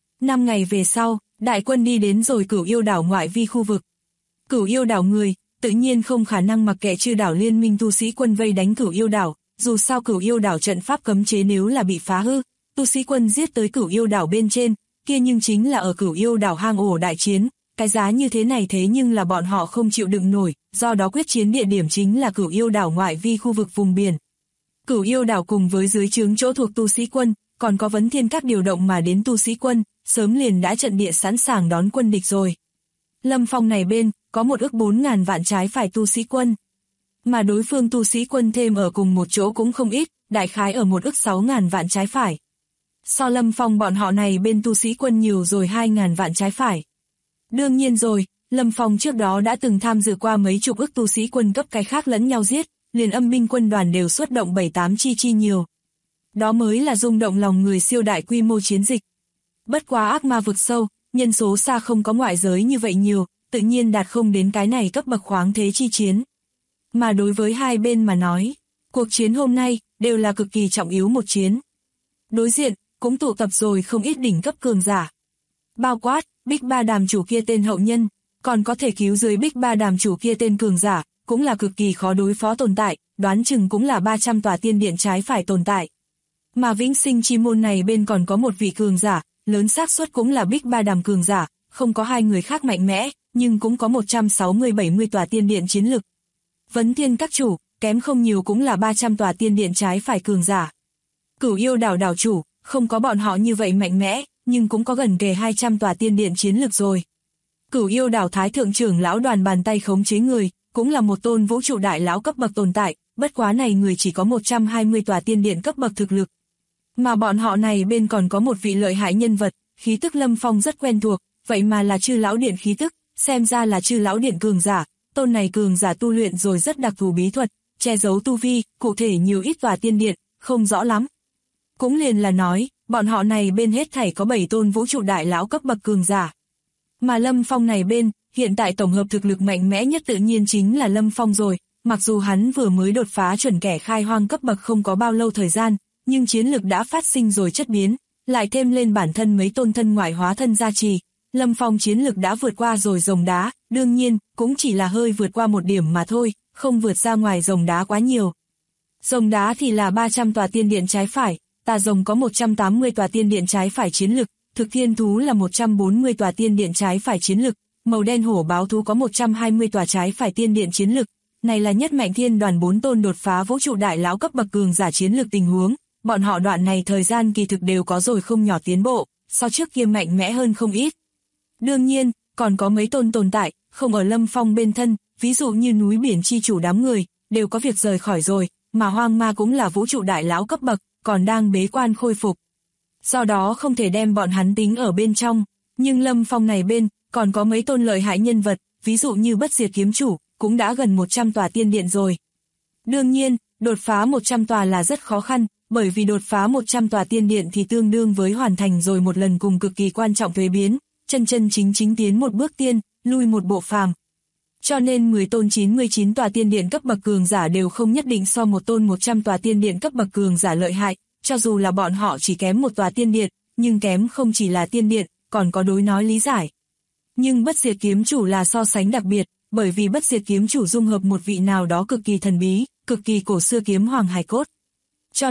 Speaker 2: 5 ngày về sau, đại quân đi đến rồi Cửu Yêu đảo ngoại vi khu vực. Cửu Yêu đảo người, tự nhiên không khả năng mặc kệ chư đảo liên minh tu sĩ quân vây đánh Cửu Yêu đảo, dù sao Cửu Yêu đảo trận pháp cấm chế nếu là bị phá hư, tu sĩ quân giết tới Cửu Yêu đảo bên trên, kia nhưng chính là ở Cửu Yêu đảo hang ổ đại chiến, cái giá như thế này thế nhưng là bọn họ không chịu đựng nổi, do đó quyết chiến địa điểm chính là Cửu Yêu đảo ngoại vi khu vực vùng biển. Cửu Yêu đảo cùng với dưới trướng chỗ thuộc tu sĩ quân, còn có Vấn Thiên Các điều động mà đến tu sĩ quân, sớm liền đã trận địa sẵn sàng đón quân địch rồi. Lâm Phong này bên, có 1.400.000 vạn trái phải tu sĩ quân. Mà đối phương tu sĩ quân thêm ở cùng một chỗ cũng không ít, đại khái ở 1.600.000 vạn trái phải. So Lâm Phong bọn họ này bên tu sĩ quân nhiều rồi 2.000 vạn trái phải. Đương nhiên rồi, Lâm Phong trước đó đã từng tham dự qua mấy chục ức tu sĩ quân cấp cái khác lẫn nhau giết, liền âm binh quân đoàn đều xuất động 7-8 chi nhiều. Đó mới là rung động lòng người siêu đại quy mô chiến dịch. Bất quá ác ma vực sâu, nhân số xa không có ngoại giới như vậy nhiều, tự nhiên đạt không đến cái này cấp bậc khoáng thế chi chiến. Mà đối với hai bên mà nói, cuộc chiến hôm nay đều là cực kỳ trọng yếu một chiến. Đối diện, cũng tụ tập rồi không ít đỉnh cấp cường giả. Bao quát, Bích Ba đàm chủ kia tên hậu nhân, còn có thể cứu dưới Bích Ba đàm chủ kia tên cường giả, cũng là cực kỳ khó đối phó tồn tại, đoán chừng cũng là 300 tòa tiên điện trái phải tồn tại. Mà Vĩnh Sinh Chi môn này bên còn có một vị cường giả, lớn xác suất cũng là Bích Ba đàm cường giả, không có hai người khác mạnh mẽ, nhưng cũng có 160-70 tòa tiên điện chiến lực. Vấn Thiên Các chủ, kém không nhiều cũng là 300 tòa tiên điện trái phải cường giả. Cửu Yêu đảo đảo chủ, không có bọn họ như vậy mạnh mẽ, nhưng cũng có gần kề 200 tòa tiên điện chiến lực rồi. Cửu Yêu đảo thái thượng trưởng lão đoàn bàn tay khống chế người, cũng là một tôn vũ trụ đại lão cấp bậc tồn tại, bất quá này người chỉ có 120 tòa tiên điện cấp bậc thực lực. Mà bọn họ này bên còn có một vị lợi hại nhân vật, khí tức Lâm Phong rất quen thuộc, vậy mà là Chư lão điện khí tức, xem ra là Chư lão điện cường giả, tôn này cường giả tu luyện rồi rất đặc thù bí thuật, che giấu tu vi, cụ thể nhiều ít tòa tiên điện, không rõ lắm. Cũng liền là nói, bọn họ này bên hết thảy có 7 tôn vũ trụ đại lão cấp bậc cường giả. Mà Lâm Phong này bên, hiện tại tổng hợp thực lực mạnh mẽ nhất tự nhiên chính là Lâm Phong rồi, mặc dù hắn vừa mới đột phá chuẩn kẻ khai hoang cấp bậc không có bao lâu thời gian, nhưng chiến lực đã phát sinh rồi chất biến, lại thêm lên bản thân mấy tôn thân ngoại hóa thân gia trì, Lâm Phong chiến lực đã vượt qua rồi rồng đá, đương nhiên, cũng chỉ là hơi vượt qua một điểm mà thôi, không vượt ra ngoài rồng đá quá nhiều. Rồng đá thì là 300 tòa tiên điện trái phải, tà rồng có 180 tòa tiên điện trái phải chiến lực, thực thiên thú là 140 tòa tiên điện trái phải chiến lực, màu đen hổ báo thú có 120 tòa trái phải tiên điện chiến lực. Này là nhất mạnh thiên đoàn 4 tôn đột phá vũ trụ đại lão cấp bậc cường giả chiến lực tình huống, bọn họ đoạn này thời gian kỳ thực đều có rồi không nhỏ tiến bộ, so trước kia mạnh mẽ hơn không ít. Đương nhiên, còn có mấy tôn tồn tại, không ở Lâm Phong bên thân, ví dụ như núi biển chi chủ đám người, đều có việc rời khỏi rồi, mà hoang ma cũng là vũ trụ đại lão cấp bậc, còn đang bế quan khôi phục. Do đó không thể đem bọn hắn tính ở bên trong, nhưng Lâm Phong này bên, còn có mấy tôn lợi hại nhân vật, ví dụ như bất diệt kiếm chủ, cũng đã gần 100 tòa tiên điện rồi. Đương nhiên, đột phá 100 tòa là rất khó khăn, bởi vì đột phá 100 tòa tiên điện thì tương đương với hoàn thành rồi một lần cùng cực kỳ quan trọng thuế biến, chân chính tiến một bước tiên, lui một bộ phàm. Cho nên 10 tôn 99 tòa tiên điện cấp bậc cường giả đều không nhất định so một tôn 100 tòa tiên điện cấp bậc cường giả lợi hại, cho dù là bọn họ chỉ kém một tòa tiên điện, nhưng kém không chỉ là tiên điện, còn có đối nói lý giải. Nhưng bất diệt kiếm chủ là so sánh đặc biệt, bởi vì bất diệt kiếm chủ dung hợp một vị nào đó cực kỳ thần bí, cực kỳ cổ xưa kiếm hoàng hài cốt. Cho nên,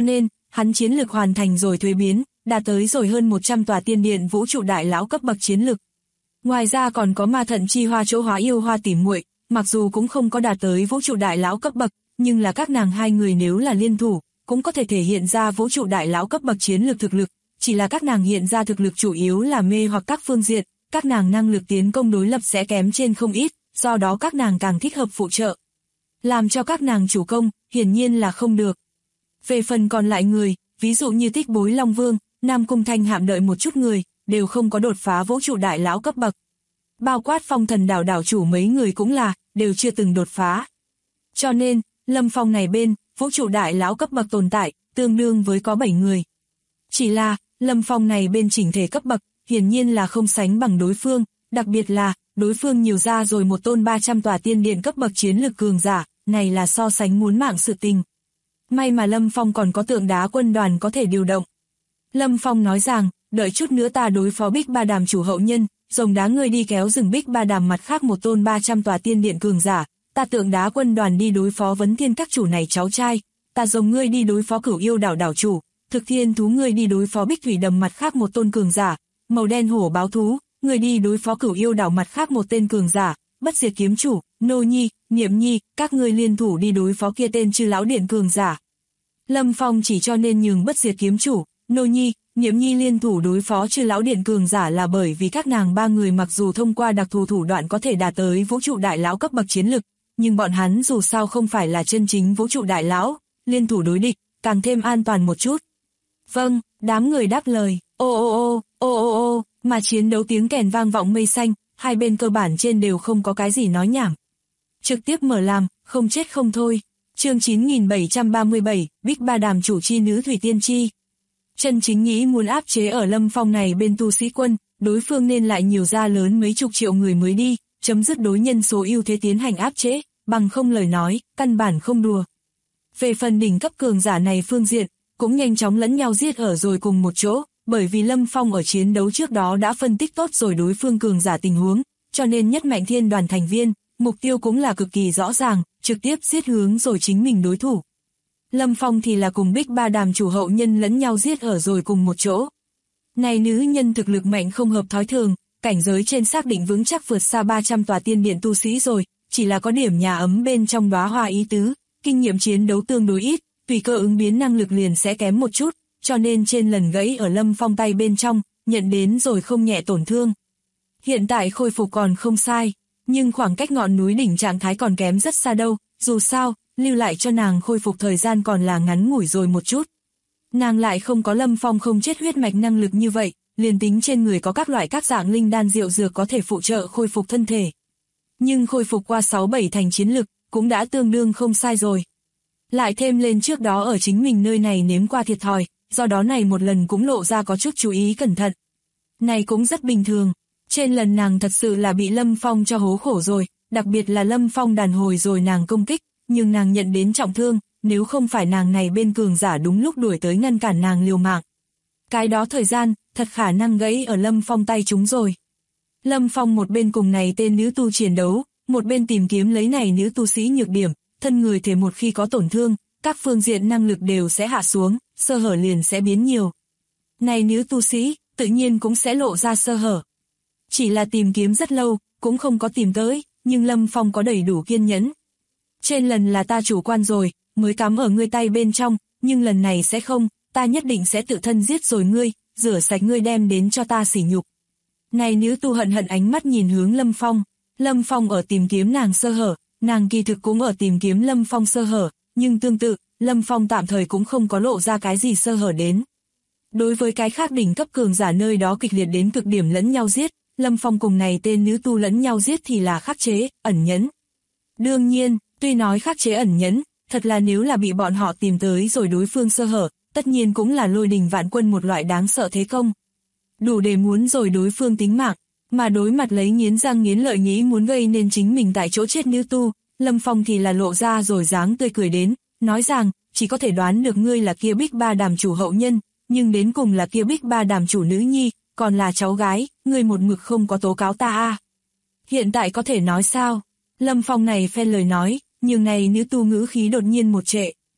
Speaker 2: hắn chiến lực hoàn thành rồi thuế biến, đạt tới rồi hơn 100 tòa tiên điện vũ trụ đại lão cấp bậc chiến lực. Ngoài ra còn có ma thận chi hoa chỗ hóa yêu hoa tỉ muội, mặc dù cũng không có đạt tới vũ trụ đại lão cấp bậc, nhưng là các nàng hai người nếu là liên thủ, cũng có thể thể hiện ra vũ trụ đại lão cấp bậc chiến lược thực lực, chỉ là các nàng hiện ra thực lực chủ yếu là mê hoặc các phương diện, các nàng năng lực tiến công đối lập sẽ kém trên không ít, do đó các nàng càng thích hợp phụ trợ. Làm cho các nàng chủ công, hiển nhiên là không được. Về phần còn lại người, ví dụ như Tích Bối Long Vương, Nam Cung Thanh Hạm đợi một chút người, đều không có đột phá vũ trụ đại lão cấp bậc. Bao quát Phong Thần đảo đảo chủ mấy người cũng là, đều chưa từng đột phá. Cho nên, Lâm Phong này bên, vũ trụ đại lão cấp bậc tồn tại, tương đương với có 7 người. Chỉ là, Lâm Phong này bên chỉnh thể cấp bậc, hiển nhiên là không sánh bằng đối phương, đặc biệt là, đối phương nhiều ra rồi một tôn 300 tòa tiên điện cấp bậc chiến lực cường giả, này là so sánh muốn mạng sự tình. May mà Lâm Phong còn có Tượng Đá quân đoàn có thể điều động. Lâm Phong nói rằng, đợi chút nữa ta đối phó Bích Ba Đàm chủ hậu nhân, Rồng Đá ngươi đi kéo rừng Bích Ba Đàm mặt khác một tôn 300 tòa tiên điện cường giả, ta Tượng Đá quân đoàn đi đối phó Vấn Thiên các chủ này cháu trai, ta Rồng ngươi đi đối phó Cửu Yêu đảo đảo chủ, Thực Thiên thú ngươi đi đối phó Bích Thủy đầm mặt khác một tôn cường giả, Màu Đen hổ báo thú, ngươi đi đối phó Cửu Yêu đảo mặt khác một tên cường giả, Bất Diệt kiếm chủ, Nô Nhi, Niệm Nhi, các ngươi liên thủ đi đối phó kia tên Chư lão điện cường giả. Lâm Phong chỉ cho nên nhường Bất Diệt kiếm chủ, Nô Nhi, Niệm Nhi liên thủ đối phó Chư lão điện cường giả là bởi vì các nàng ba người mặc dù thông qua đặc thù thủ đoạn có thể đạt tới vũ trụ đại lão cấp bậc chiến lực, nhưng bọn hắn dù sao không phải là chân chính vũ trụ đại lão, liên thủ đối địch, càng thêm an toàn một chút. Vâng, đám người đáp lời, ô, mà chiến đấu tiếng kèn vang vọng mây xanh, hai bên cơ bản trên đều không có cái gì nói nhảm. Trực tiếp mở làm, không chết không thôi. Chương 9737, Bích Ba Đàm chủ chi nữ Thủy Tiên Chi. Chân chính nghĩ muốn áp chế ở Lâm Phong này bên tu sĩ quân, đối phương nên lại nhiều ra lớn mấy chục triệu người mới đi, chấm dứt đối nhân số ưu thế tiến hành áp chế, bằng không lời nói, căn bản không đùa. Về phần đỉnh cấp cường giả này phương diện, cũng nhanh chóng lẫn nhau giết ở rồi cùng một chỗ, bởi vì Lâm Phong ở chiến đấu trước đó đã phân tích tốt rồi đối phương cường giả tình huống, cho nên nhất mạnh thiên đoàn thành viên, mục tiêu cũng là cực kỳ rõ ràng, trực tiếp giết hướng rồi chính mình đối thủ. Lâm Phong thì là cùng Bích Ba Đàm chủ hậu nhân lẫn nhau giết ở rồi cùng một chỗ. Này nữ nhân thực lực mạnh không hợp thói thường, cảnh giới trên xác định vững chắc vượt xa 300 tòa tiên điện tu sĩ rồi, chỉ là có điểm nhà ấm bên trong đóa hoa ý tứ, kinh nghiệm chiến đấu tương đối ít, tùy cơ ứng biến năng lực liền sẽ kém một chút, cho nên trên lần gãy ở Lâm Phong tay bên trong, nhận đến rồi không nhẹ tổn thương. Hiện tại khôi phục còn không sai, nhưng khoảng cách ngọn núi đỉnh trạng thái còn kém rất xa đâu, dù sao, lưu lại cho nàng khôi phục thời gian còn là ngắn ngủi rồi một chút. Nàng lại không có Lâm Phong không chết huyết mạch năng lực như vậy, liền tính trên người có các loại các dạng linh đan diệu dược có thể phụ trợ khôi phục thân thể. Nhưng khôi phục qua 6-7 thành chiến lực, cũng đã tương đương không sai rồi. Lại thêm lên trước đó ở chính mình nơi này nếm qua thiệt thòi, do đó này một lần cũng lộ ra có chút chú ý cẩn thận. Này cũng rất bình thường, trên lần nàng thật sự là bị Lâm Phong cho hố khổ rồi, đặc biệt là Lâm Phong đàn hồi rồi nàng công kích, nhưng nàng nhận đến trọng thương, nếu không phải nàng này bên cường giả đúng lúc đuổi tới ngăn cản nàng liều mạng. Cái đó thời gian, thật khả năng gãy ở Lâm Phong tay chúng rồi. Lâm Phong một bên cùng này tên nữ tu chiến đấu, một bên tìm kiếm lấy này nữ tu sĩ nhược điểm, thân người thể một khi có tổn thương, các phương diện năng lực đều sẽ hạ xuống, sơ hở liền sẽ biến nhiều. Này nữ tu sĩ, tự nhiên cũng sẽ lộ ra sơ hở. Chỉ là tìm kiếm rất lâu, cũng không có tìm tới, nhưng Lâm Phong có đầy đủ kiên nhẫn. Trên lần là ta chủ quan rồi, mới cắm ở ngươi tay bên trong, nhưng lần này sẽ không, ta nhất định sẽ tự thân giết rồi ngươi, rửa sạch ngươi đem đến cho ta sỉ nhục. Này nữ tu hận hận ánh mắt nhìn hướng Lâm Phong, Lâm Phong ở tìm kiếm nàng sơ hở, nàng kỳ thực cũng ở tìm kiếm Lâm Phong sơ hở, nhưng tương tự, Lâm Phong tạm thời cũng không có lộ ra cái gì sơ hở đến. Đối với cái khác đỉnh cấp cường giả nơi đó kịch liệt đến cực điểm lẫn nhau giết, Lâm Phong cùng này tên nữ tu lẫn nhau giết thì là khắc chế, ẩn nhẫn. Đương nhiên, tuy nói khắc chế ẩn nhẫn, thật là nếu là bị bọn họ tìm tới rồi đối phương sơ hở, tất nhiên cũng là lôi đình vạn quân một loại đáng sợ thế công. Đủ để muốn rồi đối phương tính mạng, mà đối mặt lấy nghiến răng nghiến lợi nghĩ muốn gây nên chính mình tại chỗ chết nữ tu, Lâm Phong thì là lộ ra rồi dáng tươi cười đến, nói rằng, chỉ có thể đoán được ngươi là kia Bích Ba Đàm chủ hậu nhân, nhưng đến cùng là kia Bích Ba Đàm chủ nữ nhi, còn là cháu gái, ngươi một mực không có tố cáo ta a. Hiện tại có thể nói sao? Lâm Phong này phen lời nói, nhưng này nữ tu ngữ khí đột nhiên một trệ.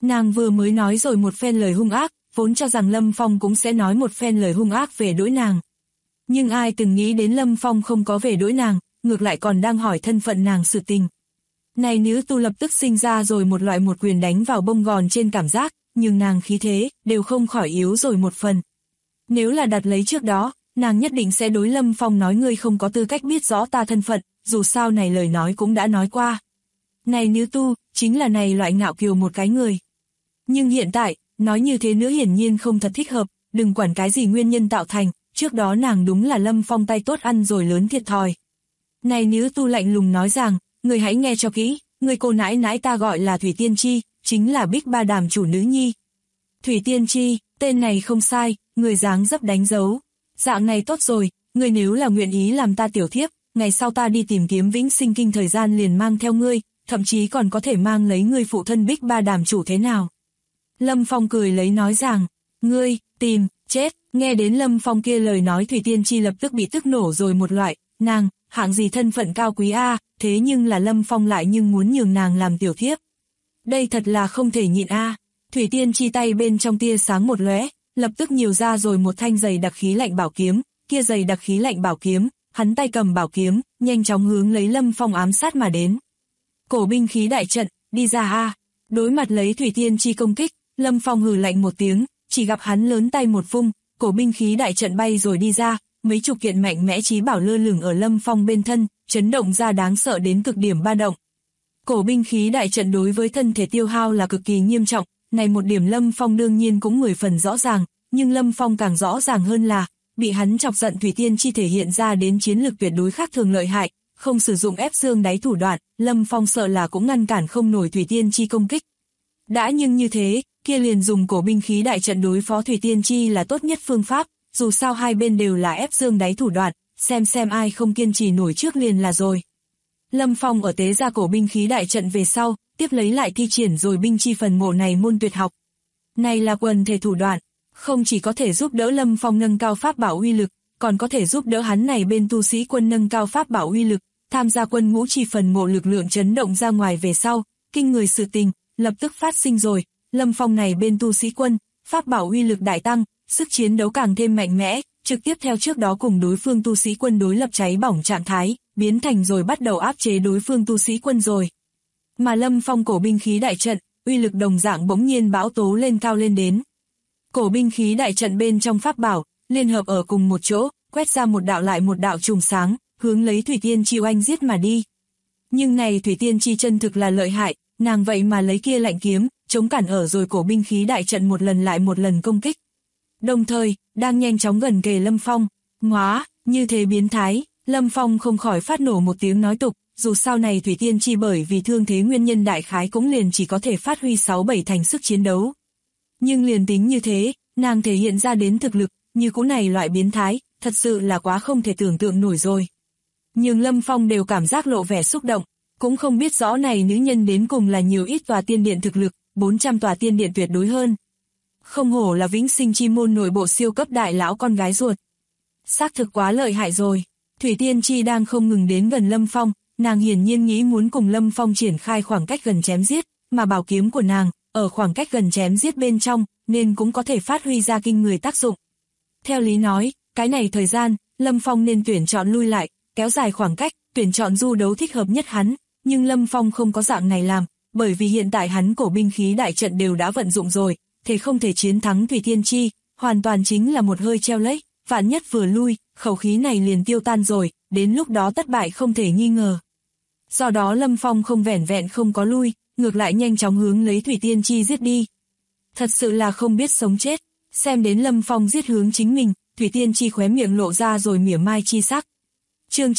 Speaker 2: Nàng vừa mới nói rồi một phen lời hung ác, vốn cho rằng Lâm Phong cũng sẽ nói một phen lời hung ác về đỗi nàng. Nhưng ai từng nghĩ đến Lâm Phong không có về đỗi nàng, ngược lại còn đang hỏi thân phận nàng sự tình. Này nữ tu lập tức sinh ra rồi một loại một quyền đánh vào bông gòn trên cảm giác, nhưng nàng khí thế, đều không khỏi yếu rồi một phần. Nếu là đặt lấy trước đó, nàng nhất định sẽ đối Lâm Phong nói ngươi không có tư cách biết rõ ta thân phận, dù sao này lời nói cũng đã nói qua. Này nữ tu, chính là này loại ngạo kiều một cái người. Nhưng hiện tại, nói như thế nữa hiển nhiên không thật thích hợp, đừng quản cái gì nguyên nhân tạo thành, trước đó nàng đúng là Lâm Phong tay tốt ăn rồi lớn thiệt thòi. Này nữ tu lạnh lùng nói rằng, người hãy nghe cho kỹ, người cô nãi nãi ta gọi là Thủy Tiên Chi, chính là Bích Ba Đàm chủ nữ nhi. Thủy Tiên Chi, tên này không sai, người dáng dấp đánh dấu. Dạng này tốt rồi, người nếu là nguyện ý làm ta tiểu thiếp, ngày sau ta đi tìm kiếm vĩnh sinh kinh thời gian liền mang theo ngươi, thậm chí còn có thể mang lấy ngươi phụ thân Bích Ba Đàm chủ thế nào. Lâm Phong cười lấy nói rằng, ngươi, tìm, chết, nghe đến Lâm Phong kia lời nói Thủy Tiên Chi lập tức bị tức nổ rồi một loại, nàng, hạng gì thân phận cao quý a, thế nhưng là Lâm Phong lại nhưng muốn nhường nàng làm tiểu thiếp. Đây thật là không thể nhịn a. Thủy Tiên Chi tay bên trong tia sáng một lóe, lập tức nhiều ra rồi một thanh dày đặc khí lạnh bảo kiếm, kia dày đặc khí lạnh bảo kiếm, hắn tay cầm bảo kiếm, nhanh chóng hướng lấy Lâm Phong ám sát mà đến. Cổ binh khí đại trận, đi ra a. Đối mặt lấy Thủy Tiên Chi công kích, Lâm Phong hừ lạnh một tiếng, chỉ gặp hắn lớn tay một vung, cổ binh khí đại trận bay rồi đi ra, mấy chục kiện mạnh mẽ chí bảo lơ lửng ở Lâm Phong bên thân, chấn động ra đáng sợ đến cực điểm ba động. Cổ binh khí đại trận đối với thân thể tiêu hao là cực kỳ nghiêm trọng, này một điểm Lâm Phong đương nhiên cũng 10 phần rõ ràng, nhưng Lâm Phong càng rõ ràng hơn là, bị hắn chọc giận Thủy Tiên Chi thể hiện ra đến chiến lược tuyệt đối khác thường lợi hại, không sử dụng ép xương đáy thủ đoạn, Lâm Phong sợ là cũng ngăn cản không nổi Thủy Tiên Chi công kích. Đã nhưng như thế, kia liền dùng cổ binh khí đại trận đối phó Thủy Tiên Chi là tốt nhất phương pháp, dù sao hai bên đều là ép xương đáy thủ đoạn, xem ai không kiên trì nổi trước liền là rồi. Lâm Phong ở tế ra cổ binh khí đại trận về sau, tiếp lấy lại thi triển rồi binh chi phần mộ này môn tuyệt học. Này là quần thể thủ đoạn, không chỉ có thể giúp đỡ Lâm Phong nâng cao pháp bảo uy lực, còn có thể giúp đỡ hắn này bên tu sĩ quân nâng cao pháp bảo uy lực, tham gia quân ngũ chi phần mộ lực lượng chấn động ra ngoài về sau, kinh người sự tình, lập tức phát sinh rồi, Lâm Phong này bên tu sĩ quân, pháp bảo uy lực đại tăng, sức chiến đấu càng thêm mạnh mẽ, trực tiếp theo trước đó cùng đối phương tu sĩ quân đối lập cháy bỏng trạng thái, biến thành rồi bắt đầu áp chế đối phương tu sĩ quân rồi. Mà Lâm Phong cổ binh khí đại trận, uy lực đồng dạng bỗng nhiên bão tố lên cao lên đến. Cổ binh khí đại trận bên trong pháp bảo, liên hợp ở cùng một chỗ, quét ra một đạo lại một đạo chùm sáng, hướng lấy Thủy Tiên Chi oanh giết mà đi. Nhưng này Thủy Tiên Chi chân thực là lợi hại, nàng vậy mà lấy kia lạnh kiếm, chống cản ở rồi cổ binh khí đại trận một lần lại một lần công kích. Đồng thời, đang nhanh chóng gần kề Lâm Phong, ngóa, như thế biến thái, Lâm Phong không khỏi phát nổ một tiếng nói tục, dù sau này Thủy Tiên Chi bởi vì thương thế nguyên nhân đại khái cũng liền chỉ có thể phát huy 6-7 thành sức chiến đấu. Nhưng liền tính như thế, nàng thể hiện ra đến thực lực, như cũ này loại biến thái, thật sự là quá không thể tưởng tượng nổi rồi. Nhưng Lâm Phong đều cảm giác lộ vẻ xúc động, cũng không biết rõ này nữ nhân đến cùng là nhiều ít tòa tiên điện thực lực, 400 tòa tiên điện tuyệt đối hơn. Không hổ là vĩnh sinh chi môn nội bộ siêu cấp đại lão con gái ruột. Xác thực quá lợi hại rồi. Thủy Tiên Chi đang không ngừng đến gần Lâm Phong, nàng hiển nhiên nghĩ muốn cùng Lâm Phong triển khai khoảng cách gần chém giết, mà bảo kiếm của nàng, ở khoảng cách gần chém giết bên trong, nên cũng có thể phát huy ra kinh người tác dụng. Theo lý nói, cái này thời gian, Lâm Phong nên tuyển chọn lui lại, kéo dài khoảng cách, tuyển chọn du đấu thích hợp nhất hắn, nhưng Lâm Phong không có dạng này làm, bởi vì hiện tại hắn cổ binh khí đại trận đều đã vận dụng rồi, thế không thể chiến thắng Thủy Tiên Chi, hoàn toàn chính là một hơi treo lấy, vạn nhất vừa lui, khẩu khí này liền tiêu tan rồi, đến lúc đó thất bại không thể nghi ngờ. Do đó Lâm Phong không vẻn vẹn không có lui, ngược lại nhanh chóng hướng lấy Thủy Tiên Chi giết đi. Thật sự là không biết sống chết, xem đến Lâm Phong giết hướng chính mình, Thủy Tiên Chi khóe miệng lộ ra rồi mỉa mai chi sắc. Chương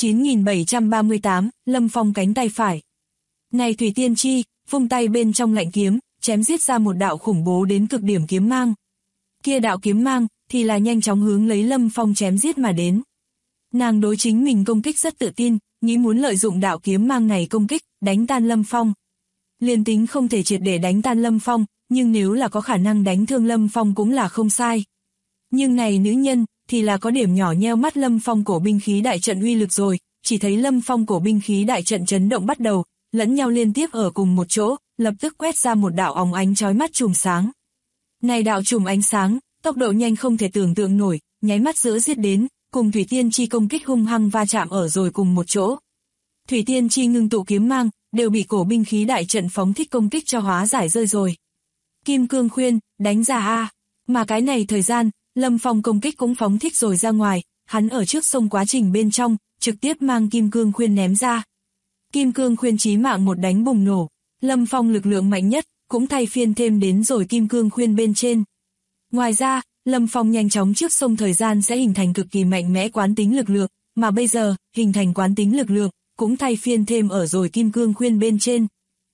Speaker 2: 9738, Lâm Phong cánh tay phải. Này Thủy Tiên Chi, vung tay bên trong lạnh kiếm, chém giết ra một đạo khủng bố đến cực điểm kiếm mang. Kia đạo kiếm mang, thì là nhanh chóng hướng lấy Lâm Phong chém giết mà đến. Nàng đối chính mình công kích rất tự tin, nghĩ muốn lợi dụng đạo kiếm mang này công kích, đánh tan Lâm Phong. Liên tính không thể triệt để đánh tan Lâm Phong, nhưng nếu là có khả năng đánh thương Lâm Phong cũng là không sai. Nhưng này nữ nhân, thì là có điểm nhỏ nheo mắt Lâm Phong cổ binh khí đại trận uy lực rồi, chỉ thấy Lâm Phong cổ binh khí đại trận chấn động bắt đầu, lẫn nhau liên tiếp ở cùng một chỗ, lập tức quét ra một đạo óng ánh chói mắt chùm sáng. Này đạo chùm ánh sáng, tốc độ nhanh không thể tưởng tượng nổi, nháy mắt giữa giết đến, cùng Thủy Tiên Chi công kích hung hăng va chạm ở rồi cùng một chỗ. Thủy Tiên Chi ngưng tụ kiếm mang, đều bị cổ binh khí đại trận phóng thích công kích cho hóa giải rơi rồi. Kim Cương Khuyên, đánh ra a! Mà cái này thời gian, Lâm Phong công kích cũng phóng thích rồi ra ngoài, hắn ở trước sông quá trình bên trong, trực tiếp mang Kim Cương Khuyên ném ra. Kim Cương Khuyên chí mạng một đánh bùng nổ, Lâm Phong lực lượng mạnh nhất, cũng thay phiên thêm đến rồi Kim Cương Khuyên bên trên. Ngoài ra, Lâm Phong nhanh chóng trước sông thời gian sẽ hình thành cực kỳ mạnh mẽ quán tính lực lượng, mà bây giờ, hình thành quán tính lực lượng, cũng thay phiên thêm ở rồi Kim Cương Khuyên bên trên.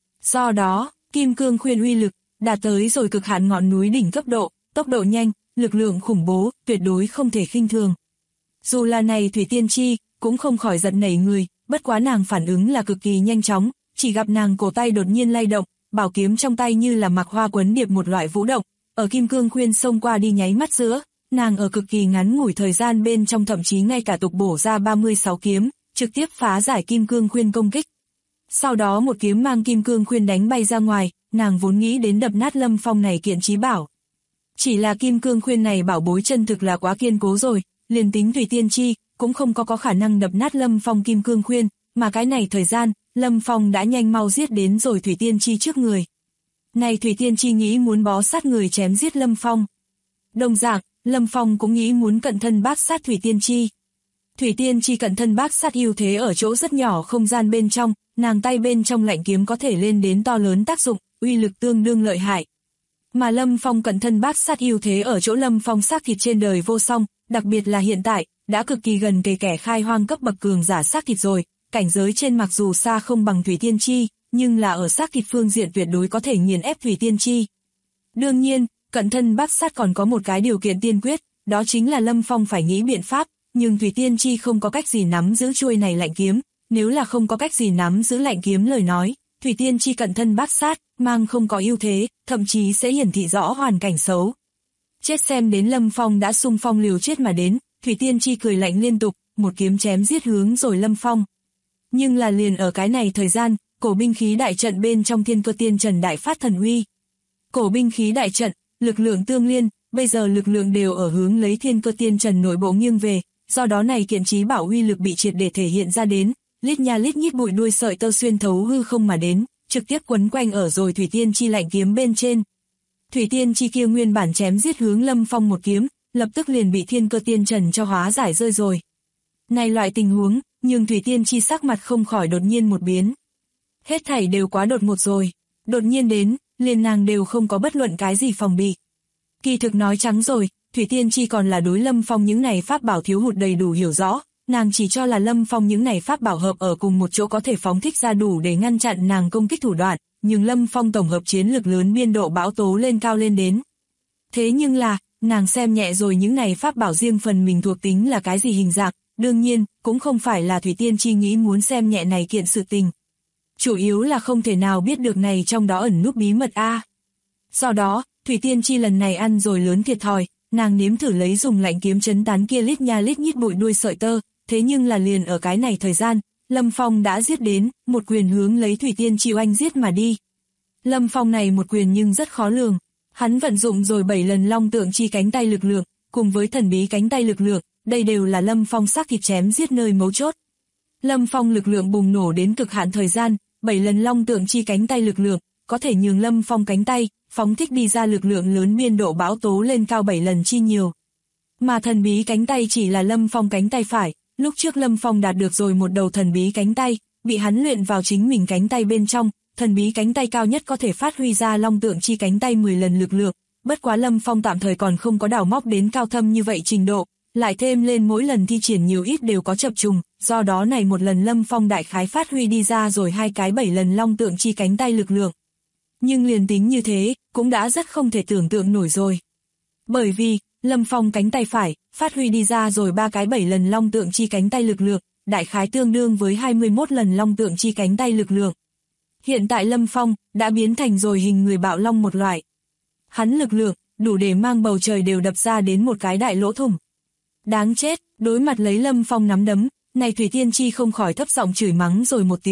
Speaker 2: Do đó, Kim Cương Khuyên uy lực, đạt tới rồi cực hạn ngọn núi đỉnh cấp độ, tốc độ nhanh, lực lượng khủng bố, tuyệt đối không thể khinh thường. Dù là này Thủy Tiên Chi, cũng không khỏi giật nảy người, bất quá nàng phản ứng là cực kỳ nhanh chóng, chỉ gặp nàng cổ tay đột nhiên lay động, bảo kiếm trong tay như là mặc hoa quấn điệp một loại vũ động, ở Kim Cương Khuyên xông qua đi nháy mắt giữa, nàng ở cực kỳ ngắn ngủi thời gian bên trong thậm chí ngay cả tục bổ ra 36 kiếm, trực tiếp phá giải Kim Cương Khuyên công kích. Sau đó một kiếm mang Kim Cương Khuyên đánh bay ra ngoài, nàng vốn nghĩ đến đập nát Lâm Phong này kiện chí bảo. Chỉ là Kim Cương Khuyên này bảo bối chân thực là quá kiên cố rồi, liền tính Thủy Tiên Chi, cũng không có khả năng đập nát Lâm Phong Kim Cương Khuyên, mà cái này thời gian, Lâm Phong đã nhanh mau giết đến rồi Thủy Tiên Chi trước người. Này Thủy Tiên Chi nghĩ muốn bó sát người chém giết Lâm Phong. Đồng dạng, Lâm Phong cũng nghĩ muốn cận thân bác sát Thủy Tiên Chi. Thủy Tiên Chi cận thân bác sát ưu thế ở chỗ rất nhỏ không gian bên trong, nàng tay bên trong lạnh kiếm có thể lên đến to lớn tác dụng, uy lực tương đương lợi hại. Mà Lâm Phong cận thân bác sát ưu thế ở chỗ Lâm Phong xác thịt trên đời vô song, đặc biệt là hiện tại, đã cực kỳ gần kề kẻ khai hoang cấp bậc cường giả xác thịt rồi, cảnh giới trên mặc dù xa không bằng Thủy Tiên Chi, nhưng là ở xác thịt phương diện tuyệt đối có thể nghiền ép Thủy Tiên Chi. Đương nhiên, cận thân bác sát còn có một cái điều kiện tiên quyết, đó chính là Lâm Phong phải nghĩ biện pháp, nhưng Thủy Tiên Chi không có cách gì nắm giữ chuôi này lạnh kiếm, nếu là không có cách gì nắm giữ lạnh kiếm lời nói, Thủy Tiên Chi cận thân bác sát, mang không có ưu thế, thậm chí sẽ hiển thị rõ hoàn cảnh xấu. Chết xem đến Lâm Phong đã xung phong liều chết mà đến, Thủy Tiên Chi cười lạnh liên tục, một kiếm chém giết hướng rồi Lâm Phong. Nhưng là liền ở cái này thời gian, cổ binh khí đại trận bên trong Thiên Cơ Tiên Trần đại phát thần uy. Cổ binh khí đại trận, lực lượng tương liên, bây giờ lực lượng đều ở hướng lấy Thiên Cơ Tiên Trần nội bộ nghiêng về, do đó này kiện chí bảo uy lực bị triệt để thể hiện ra đến, lít nha lít nhít bụi đuôi sợi tơ xuyên thấu hư không mà đến, trực tiếp quấn quanh ở rồi Thủy Tiên Chi lạnh kiếm bên trên. Thủy Tiên Chi kia nguyên bản chém giết hướng Lâm Phong một kiếm, lập tức liền bị Thiên Cơ Tiên Trần cho hóa giải rơi rồi. Này loại tình huống, nhưng Thủy Tiên Chi sắc mặt không khỏi đột nhiên một biến. Hết thảy đều quá đột ngột rồi, đột nhiên đến, liền nàng đều không có bất luận cái gì phòng bị. Kỳ thực nói trắng rồi, Thủy Tiên Chi còn là đối Lâm Phong những này pháp bảo thiếu hụt đầy đủ hiểu rõ, nàng chỉ cho là Lâm Phong những này pháp bảo hợp ở cùng một chỗ có thể phóng thích ra đủ để ngăn chặn nàng công kích thủ đoạn, nhưng Lâm Phong tổng hợp chiến lực lớn biên độ bão tố lên cao lên đến. Thế nhưng là, nàng xem nhẹ rồi những này pháp bảo riêng phần mình thuộc tính là cái gì hình dạng, đương nhiên, cũng không phải là Thủy Tiên Chi nghĩ muốn xem nhẹ này kiện sự tình. Chủ yếu là không thể nào biết được này trong đó ẩn núp bí mật a. Do đó, Thủy Tiên Chi lần này ăn rồi lớn thiệt thòi, nàng nếm thử lấy dùng lạnh kiếm chấn tán kia lít nha lít nhít bụi đuôi sợi tơ, thế nhưng là liền ở cái này thời gian, Lâm Phong đã giết đến, một quyền hướng lấy Thủy Tiên Chi oanh giết mà đi. Lâm Phong này một quyền nhưng rất khó lường, hắn vận dụng rồi 7 lần long tượng chi cánh tay lực lượng, cùng với thần bí cánh tay lực lượng, đây đều là Lâm Phong xác thịt chém giết nơi mấu chốt. Lâm Phong lực lượng bùng nổ đến cực hạn thời gian, 7 lần long tượng chi cánh tay lực lượng, có thể nhường Lâm Phong cánh tay, phóng thích đi ra lực lượng lớn biên độ bão tố lên cao 7 lần chi nhiều. Mà thần bí cánh tay chỉ là Lâm Phong cánh tay phải, lúc trước Lâm Phong đạt được rồi một đầu thần bí cánh tay, bị hắn luyện vào chính mình cánh tay bên trong, thần bí cánh tay cao nhất có thể phát huy ra long tượng chi cánh tay 10 lần lực lượng, bất quá Lâm Phong tạm thời còn không có đào móc đến cao thâm như vậy trình độ, lại thêm lên mỗi lần thi triển nhiều ít đều có chập trùng, do đó này một lần Lâm Phong đại khái phát huy đi ra rồi 2 cái 7 lần long tượng chi cánh tay lực lượng. Nhưng liền tính như thế, cũng đã rất không thể tưởng tượng nổi rồi. Bởi vì, Lâm Phong cánh tay phải, phát huy đi ra rồi 3 cái 7 lần long tượng chi cánh tay lực lượng, đại khái tương đương với 21 lần long tượng chi cánh tay lực lượng. Hiện tại Lâm Phong, đã biến thành rồi hình người bạo long một loại. Hắn lực lượng, đủ để mang bầu trời đều đập ra đến một cái đại lỗ thủng. Đáng chết, đối mặt lấy Lâm Phong nắm đấm, này Thủy Tiên Chi không khỏi thấp giọng chửi mắng rồi một tiếng,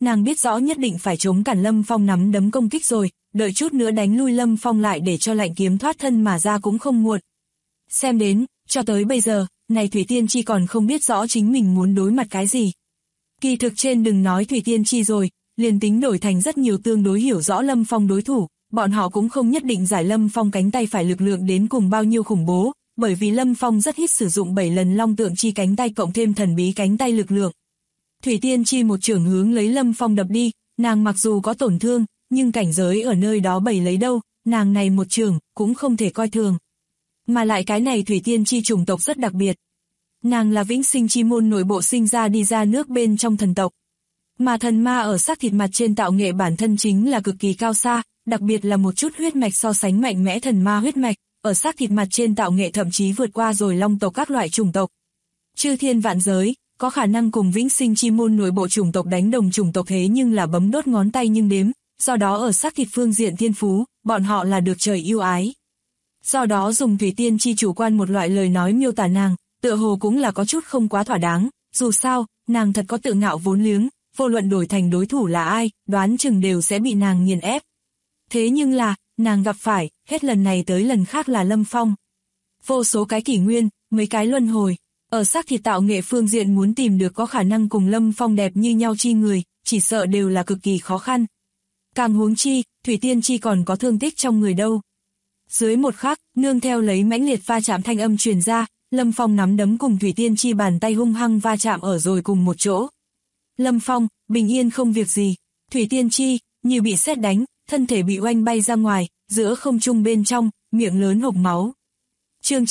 Speaker 2: nàng biết rõ nhất định phải chống cản Lâm Phong nắm đấm công kích rồi, đợi chút nữa đánh lui Lâm Phong lại để cho lạnh kiếm thoát thân mà ra cũng không muộn. Xem đến, cho tới bây giờ, này Thủy Tiên Chi còn không biết rõ chính mình muốn đối mặt cái gì. Kỳ thực trên đừng nói Thủy Tiên Chi rồi, liền tính đổi thành rất nhiều tương đối hiểu rõ Lâm Phong đối thủ, bọn họ cũng không nhất định giải Lâm Phong cánh tay phải lực lượng đến cùng bao nhiêu khủng bố, bởi vì Lâm Phong rất ít sử dụng 7 lần Long Tượng Chi cánh tay cộng thêm thần bí cánh tay lực lượng. Thủy Tiên Chi một chưởng hướng lấy Lâm Phong đập đi, nàng mặc dù có tổn thương, nhưng cảnh giới ở nơi đó bày lấy đâu, nàng này một chưởng cũng không thể coi thường. Mà lại cái này Thủy Tiên Chi chủng tộc rất đặc biệt. Nàng là Vĩnh Sinh Chi môn nội bộ sinh ra đi ra nước bên trong thần tộc. Mà thần ma ở xác thịt mặt trên tạo nghệ bản thân chính là cực kỳ cao xa, đặc biệt là một chút huyết mạch so sánh mạnh mẽ thần ma huyết mạch, ở xác thịt mặt trên tạo nghệ thậm chí vượt qua rồi long tộc các loại chủng tộc. Chư thiên vạn giới, có khả năng cùng Vĩnh Sinh Chi môn nội bộ chủng tộc đánh đồng chủng tộc thế nhưng là bấm đốt ngón tay nhưng đếm, do đó ở xác thịt phương diện thiên phú, bọn họ là được trời yêu ái. Do đó dùng Thủy Tiên Chi chủ quan một loại lời nói miêu tả nàng, tựa hồ cũng là có chút không quá thỏa đáng, dù sao, nàng thật có tự ngạo vốn liếng, vô luận đổi thành đối thủ là ai, đoán chừng đều sẽ bị nàng nghiền ép. Thế nhưng là, nàng gặp phải, hết lần này tới lần khác là Lâm Phong. Vô số cái kỷ nguyên, mấy cái luân hồi, ở xác thịt tạo nghệ phương diện muốn tìm được có khả năng cùng Lâm Phong đẹp như nhau chi người, chỉ sợ đều là cực kỳ khó khăn. Càng huống chi, Thủy Tiên Chi còn có thương tích trong người đâu. Dưới một khắc, nương theo lấy mãnh liệt va chạm thanh âm truyền ra, Lâm Phong nắm đấm cùng Thủy Tiên Chi bàn tay hung hăng va chạm ở rồi cùng một chỗ. Lâm Phong, bình yên không việc gì. Thủy Tiên Chi, như bị sét đánh, thân thể bị oanh bay ra ngoài, giữa không trung bên trong, miệng lớn hộc máu. Chương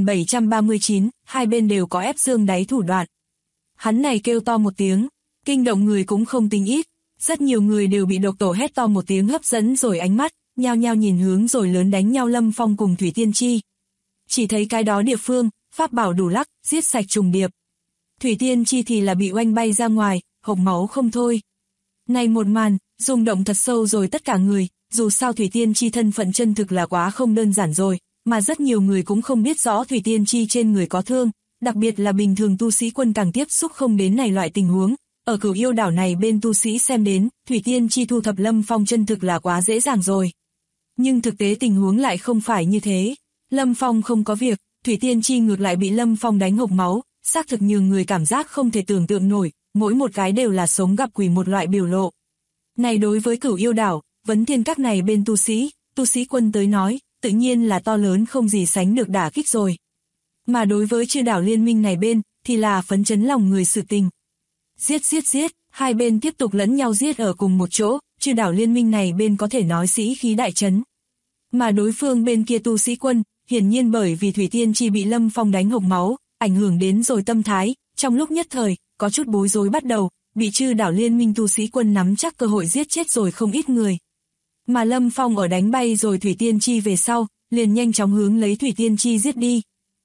Speaker 2: 9739, hai bên đều có ép xương đáy thủ đoạn. Hắn này kêu to một tiếng, kinh động người cũng không tính ít. Rất nhiều người đều bị độc tổ hét to một tiếng hấp dẫn rồi ánh mắt, nhao nhao nhìn hướng rồi lớn đánh nhau Lâm Phong cùng Thủy Tiên Chi. Chỉ thấy cái đó địa phương, pháp bảo đủ lắc, giết sạch trùng điệp. Thủy Tiên Chi thì là bị oanh bay ra ngoài, hộc máu không thôi. Này một màn, rung động thật sâu rồi tất cả người, dù sao Thủy Tiên Chi thân phận chân thực là quá không đơn giản rồi, mà rất nhiều người cũng không biết rõ Thủy Tiên Chi trên người có thương, đặc biệt là bình thường tu sĩ quân càng tiếp xúc không đến này loại tình huống. Ở Cửu Yêu đảo này bên tu sĩ xem đến, Thủy Tiên Chi thu thập Lâm Phong chân thực là quá dễ dàng rồi. Nhưng thực tế tình huống lại không phải như thế. Lâm Phong không có việc, Thủy Tiên Chi ngược lại bị Lâm Phong đánh hộc máu, xác thực nhiều người cảm giác không thể tưởng tượng nổi, mỗi một cái đều là sống gặp quỷ một loại biểu lộ. Này đối với Cửu Yêu đảo, vấn thiên các này bên tu sĩ quân tới nói, tự nhiên là to lớn không gì sánh được đả kích rồi. Mà đối với Chư đảo liên minh này bên, thì là phấn chấn lòng người sự tình. Giết, hai bên tiếp tục lẫn nhau giết ở cùng một chỗ, Chư đảo liên minh này bên có thể nói sĩ khí đại trấn. Mà đối phương bên kia tu sĩ quân, hiển nhiên bởi vì Thủy Tiên Chi bị Lâm Phong đánh hộc máu, ảnh hưởng đến rồi tâm thái, trong lúc nhất thời, có chút bối rối bắt đầu, bị Chư đảo liên minh tu sĩ quân nắm chắc cơ hội giết chết rồi không ít người. Mà Lâm Phong ở đánh bay rồi Thủy Tiên Chi về sau, liền nhanh chóng hướng lấy Thủy Tiên Chi giết đi.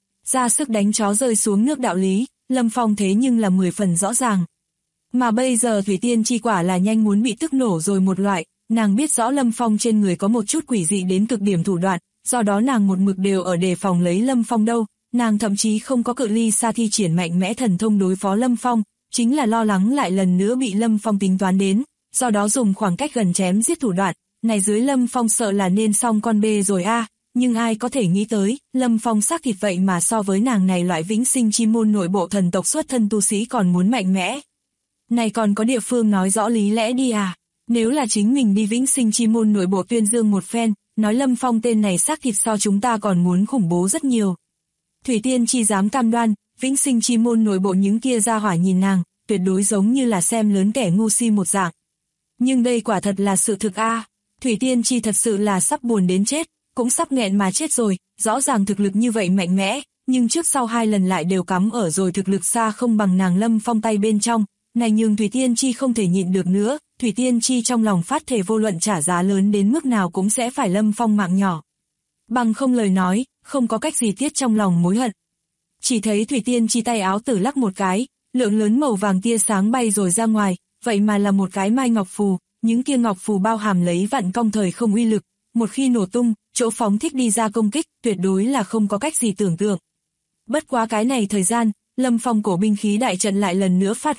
Speaker 2: Ra sức đánh chó rơi xuống nước đạo lý, Lâm Phong thế nhưng là 10 phần rõ ràng. Mà bây giờ Thủy Tiên Chi quả là nhanh muốn bị tức nổ rồi một loại, nàng biết rõ Lâm Phong trên người có một chút quỷ dị đến cực điểm thủ đoạn, do đó nàng một mực đều ở đề phòng lấy Lâm Phong đâu, nàng thậm chí không có cự ly xa thi triển mạnh mẽ thần thông đối phó Lâm Phong, chính là lo lắng lại lần nữa bị Lâm Phong tính toán đến, do đó dùng khoảng cách gần chém giết thủ đoạn, này dưới Lâm Phong sợ là nên xong con bê rồi a. Nhưng ai có thể nghĩ tới, Lâm Phong xác thịt vậy mà so với nàng này loại Vĩnh Sinh Chi môn nội bộ thần tộc xuất thân tu sĩ còn muốn mạnh mẽ. Này còn có địa phương nói rõ lý lẽ đi à, nếu là chính mình đi Vĩnh Sinh Chi môn nội bộ tuyên dương một phen, nói Lâm Phong tên này xác thịt so chúng ta còn muốn khủng bố rất nhiều. Thủy Tiên Chi dám cam đoan, Vĩnh Sinh Chi môn nội bộ những kia ra hỏa nhìn nàng, tuyệt đối giống như là xem lớn kẻ ngu si một dạng. Nhưng đây quả thật là sự thực a. Thủy Tiên Chi thật sự là sắp buồn đến chết, cũng sắp nghẹn mà chết rồi, rõ ràng thực lực như vậy mạnh mẽ, nhưng trước sau hai lần lại đều cắm ở rồi thực lực xa không bằng nàng Lâm Phong tay bên trong, này nhưng Thủy Tiên Chi không thể nhịn được nữa, Thủy Tiên Chi trong lòng phát thể vô luận trả giá lớn đến mức nào cũng sẽ phải Lâm Phong mạng nhỏ. Bằng không lời nói, không có cách gì tiết trong lòng mối hận. Chỉ thấy Thủy Tiên Chi tay áo tử lắc một cái, lượng lớn màu vàng tia sáng bay rồi ra ngoài, vậy mà là một cái mai ngọc phù, những kia ngọc phù bao hàm lấy vạn công thời không uy lực, một khi nổ tung, chỗ phóng thích đi ra công kích, tuyệt đối là không có cách gì tưởng tượng. Bất quá cái này thời gian, Lâm Phong cổ binh khí đại trận lại lần nữa phát huy,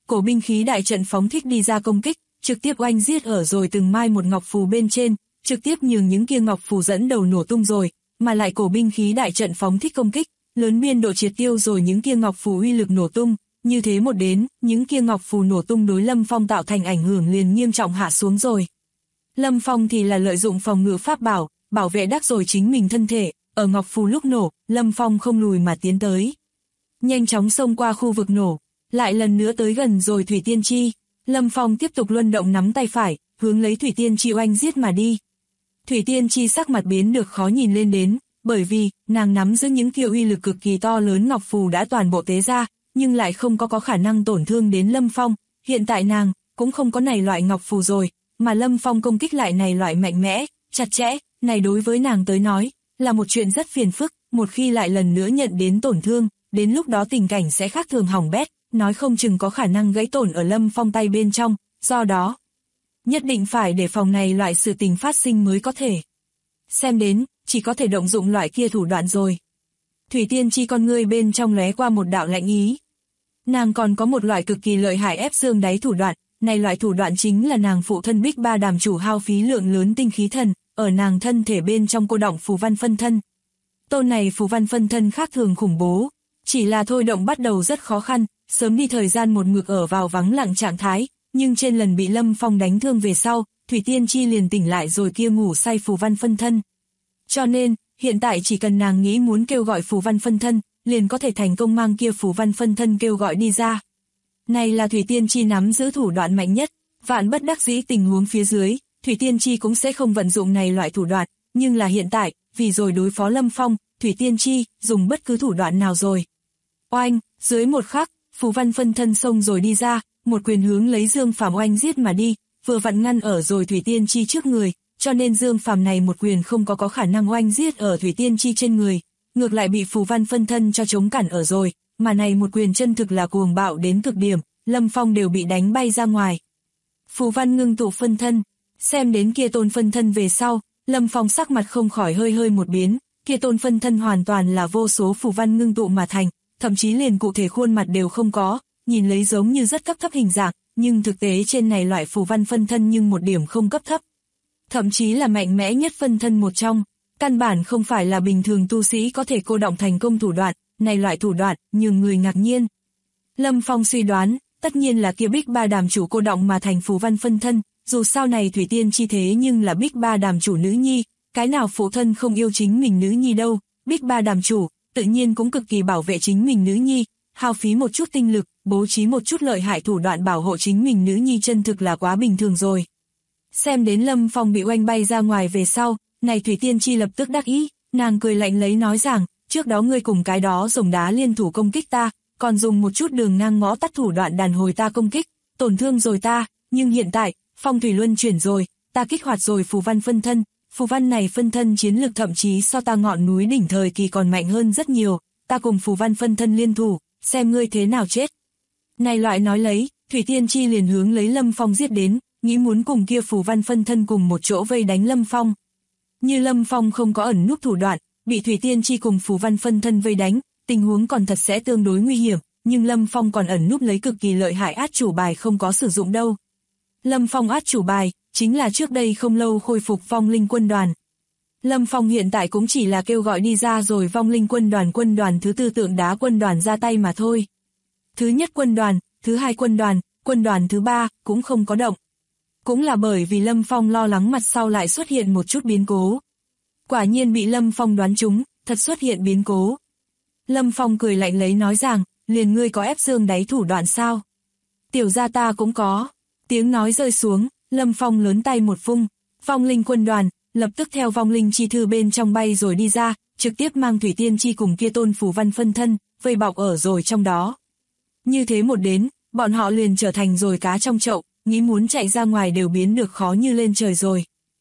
Speaker 2: cổ binh khí đại trận phóng thích đi ra công kích, trực tiếp oanh giết ở rồi từng mai một ngọc phù bên trên, trực tiếp nhường những kia ngọc phù dẫn đầu nổ tung rồi, mà lại cổ binh khí đại trận phóng thích công kích, lớn biên độ triệt tiêu rồi những kia ngọc phù uy lực nổ tung, như thế một đến, những kia ngọc phù nổ tung đối Lâm Phong tạo thành ảnh hưởng liền nghiêm trọng hạ xuống rồi. Lâm Phong thì là lợi dụng phòng ngự pháp bảo, bảo vệ đắc rồi chính mình thân thể, ở ngọc phù lúc nổ, Lâm Phong không lùi mà tiến tới. Nhanh chóng xông qua khu vực nổ, lại lần nữa tới gần rồi Thủy Tiên Chi, Lâm Phong tiếp tục luân động nắm tay phải, hướng lấy Thủy Tiên Chi oanh giết mà đi. Thủy Tiên Chi sắc mặt biến được khó nhìn lên đến, bởi vì, nàng nắm giữ những kia uy lực cực kỳ to lớn ngọc phù đã toàn bộ tế ra, nhưng lại không có khả năng tổn thương đến Lâm Phong, hiện tại nàng, cũng không có này loại ngọc phù rồi, mà Lâm Phong công kích lại này loại mạnh mẽ, chặt chẽ, này đối với nàng tới nói, là một chuyện rất phiền phức, một khi lại lần nữa nhận đến tổn thương, đến lúc đó tình cảnh sẽ khác thường hỏng bét, nói không chừng có khả năng gãy tổn ở Lâm Phong tay bên trong, do đó, nhất định phải để phòng này loại sự tình phát sinh mới có thể. Xem đến, chỉ có thể động dụng loại kia thủ đoạn rồi. Thủy Tiên Chi con ngươi bên trong lóe qua một đạo lạnh ý. Nàng còn có một loại cực kỳ lợi hại ép xương đáy thủ đoạn, này loại thủ đoạn chính là nàng phụ thân Bích Ba Đàm chủ hao phí lượng lớn tinh khí thần, ở nàng thân thể bên trong cô động phù văn phân thân. Tôn này phù văn phân thân khác thường khủng bố, chỉ là thôi động bắt đầu rất khó khăn, sớm đi thời gian một mực ở vào vắng lặng trạng thái, nhưng trên lần bị Lâm Phong đánh thương về sau, Thủy Tiên Chi liền tỉnh lại rồi kia ngủ say phù văn phân thân. Cho nên, hiện tại chỉ cần nàng nghĩ muốn kêu gọi phù văn phân thân, liền có thể thành công mang kia phù văn phân thân kêu gọi đi ra. Này là Thủy Tiên Chi nắm giữ thủ đoạn mạnh nhất, vạn bất đắc dĩ tình huống phía dưới, Thủy Tiên Chi cũng sẽ không vận dụng này loại thủ đoạn, nhưng là hiện tại, vì rồi đối phó Lâm Phong, Thủy Tiên Chi dùng bất cứ thủ đoạn nào rồi. Oanh, dưới một khắc, phù văn phân thân xông rồi đi ra, một quyền hướng lấy Dương Phàm oanh giết mà đi, vừa vặn ngăn ở rồi Thủy Tiên Chi trước người, cho nên Dương Phàm này một quyền không có khả năng oanh giết ở Thủy Tiên Chi trên người, ngược lại bị phù văn phân thân cho chống cản ở rồi, mà này một quyền chân thực là cuồng bạo đến cực điểm, Lâm Phong đều bị đánh bay ra ngoài. Phù văn ngưng tụ phân thân, xem đến kia tôn phân thân về sau, Lâm Phong sắc mặt không khỏi hơi một biến, kia tôn phân thân hoàn toàn là vô số phù văn ngưng tụ mà thành, thậm chí liền cụ thể khuôn mặt đều không có, nhìn lấy giống như rất cấp thấp hình dạng, nhưng thực tế trên này loại phù văn phân thân nhưng một điểm không cấp thấp. Thậm chí là mạnh mẽ nhất phân thân một trong, căn bản không phải là bình thường tu sĩ có thể cô động thành công thủ đoạn, này loại thủ đoạn, nhường người ngạc nhiên. Lâm Phong suy đoán, tất nhiên là kia Bích Ba Đàm chủ cô động mà thành phù văn phân thân, dù sau này Thủy Tiên Chi thế nhưng là Bích Ba Đàm chủ nữ nhi, cái nào phụ thân không yêu chính mình nữ nhi đâu, Bích Ba Đàm chủ, tự nhiên cũng cực kỳ bảo vệ chính mình nữ nhi, hao phí một chút tinh lực, bố trí một chút lợi hại thủ đoạn bảo hộ chính mình nữ nhi chân thực là quá bình thường rồi. Xem đến Lâm Phong bị oanh bay ra ngoài về sau, này Thủy Tiên Chi lập tức đắc ý, nàng cười lạnh lấy nói rằng, trước đó ngươi cùng cái đó dùng đá liên thủ công kích ta, còn dùng một chút đường ngang ngõ tắt thủ đoạn đàn hồi ta công kích, tổn thương rồi ta, nhưng hiện tại, phong thủy luân chuyển rồi, ta kích hoạt rồi phù văn phân thân, phù văn này phân thân chiến lực thậm chí so ta ngọn núi đỉnh thời kỳ còn mạnh hơn rất nhiều, ta cùng phù văn phân thân liên thủ, xem ngươi thế nào chết. Này loại nói lấy, Thủy Tiên Chi liền hướng lấy Lâm Phong giết đến, nghĩ muốn cùng kia phù văn phân thân cùng một chỗ vây đánh Lâm Phong. Như Lâm Phong không có ẩn núp thủ đoạn, bị Thủy Tiên Chi cùng phù văn phân thân vây đánh, tình huống còn thật sẽ tương đối nguy hiểm, nhưng Lâm Phong còn ẩn núp lấy cực kỳ lợi hại át chủ bài không có sử dụng đâu. Lâm Phong át chủ bài, chính là trước đây không lâu khôi phục vong linh quân đoàn. Lâm Phong hiện tại cũng chỉ là kêu gọi đi ra rồi vong linh quân đoàn thứ tư tượng đá quân đoàn ra tay mà thôi. Thứ nhất quân đoàn, thứ hai quân đoàn thứ ba, cũng không có động. Cũng là bởi vì Lâm Phong lo lắng mặt sau lại xuất hiện một chút biến cố. Quả nhiên bị Lâm Phong đoán trúng, thật xuất hiện biến cố. Lâm Phong cười lạnh lấy nói rằng, liền ngươi có ép xương đáy thủ đoạn sao? Tiểu gia ta cũng có. Tiếng nói rơi xuống, Lâm Phong lớn tay một vung, vong linh quân đoàn, lập tức theo vong linh chi thư bên trong bay rồi đi ra, trực tiếp mang Thủy Tiên Chi cùng kia tôn phù văn phân thân, vây bọc ở rồi trong đó. Như thế một đến, bọn họ liền trở thành rồi cá trong chậu, nghĩ muốn chạy ra ngoài đều biến được khó như lên trời rồi.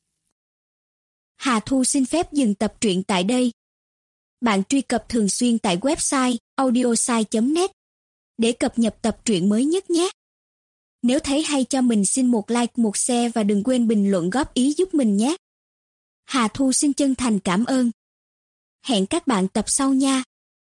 Speaker 3: Hà Thu xin phép dừng tập truyện tại đây. Bạn truy cập thường xuyên tại website audiosai.net để cập nhật tập truyện mới nhất nhé. Nếu thấy hay cho mình xin một like, một share và đừng quên bình luận góp ý giúp mình nhé. Hà Thu xin chân thành cảm ơn. Hẹn các bạn tập sau nha.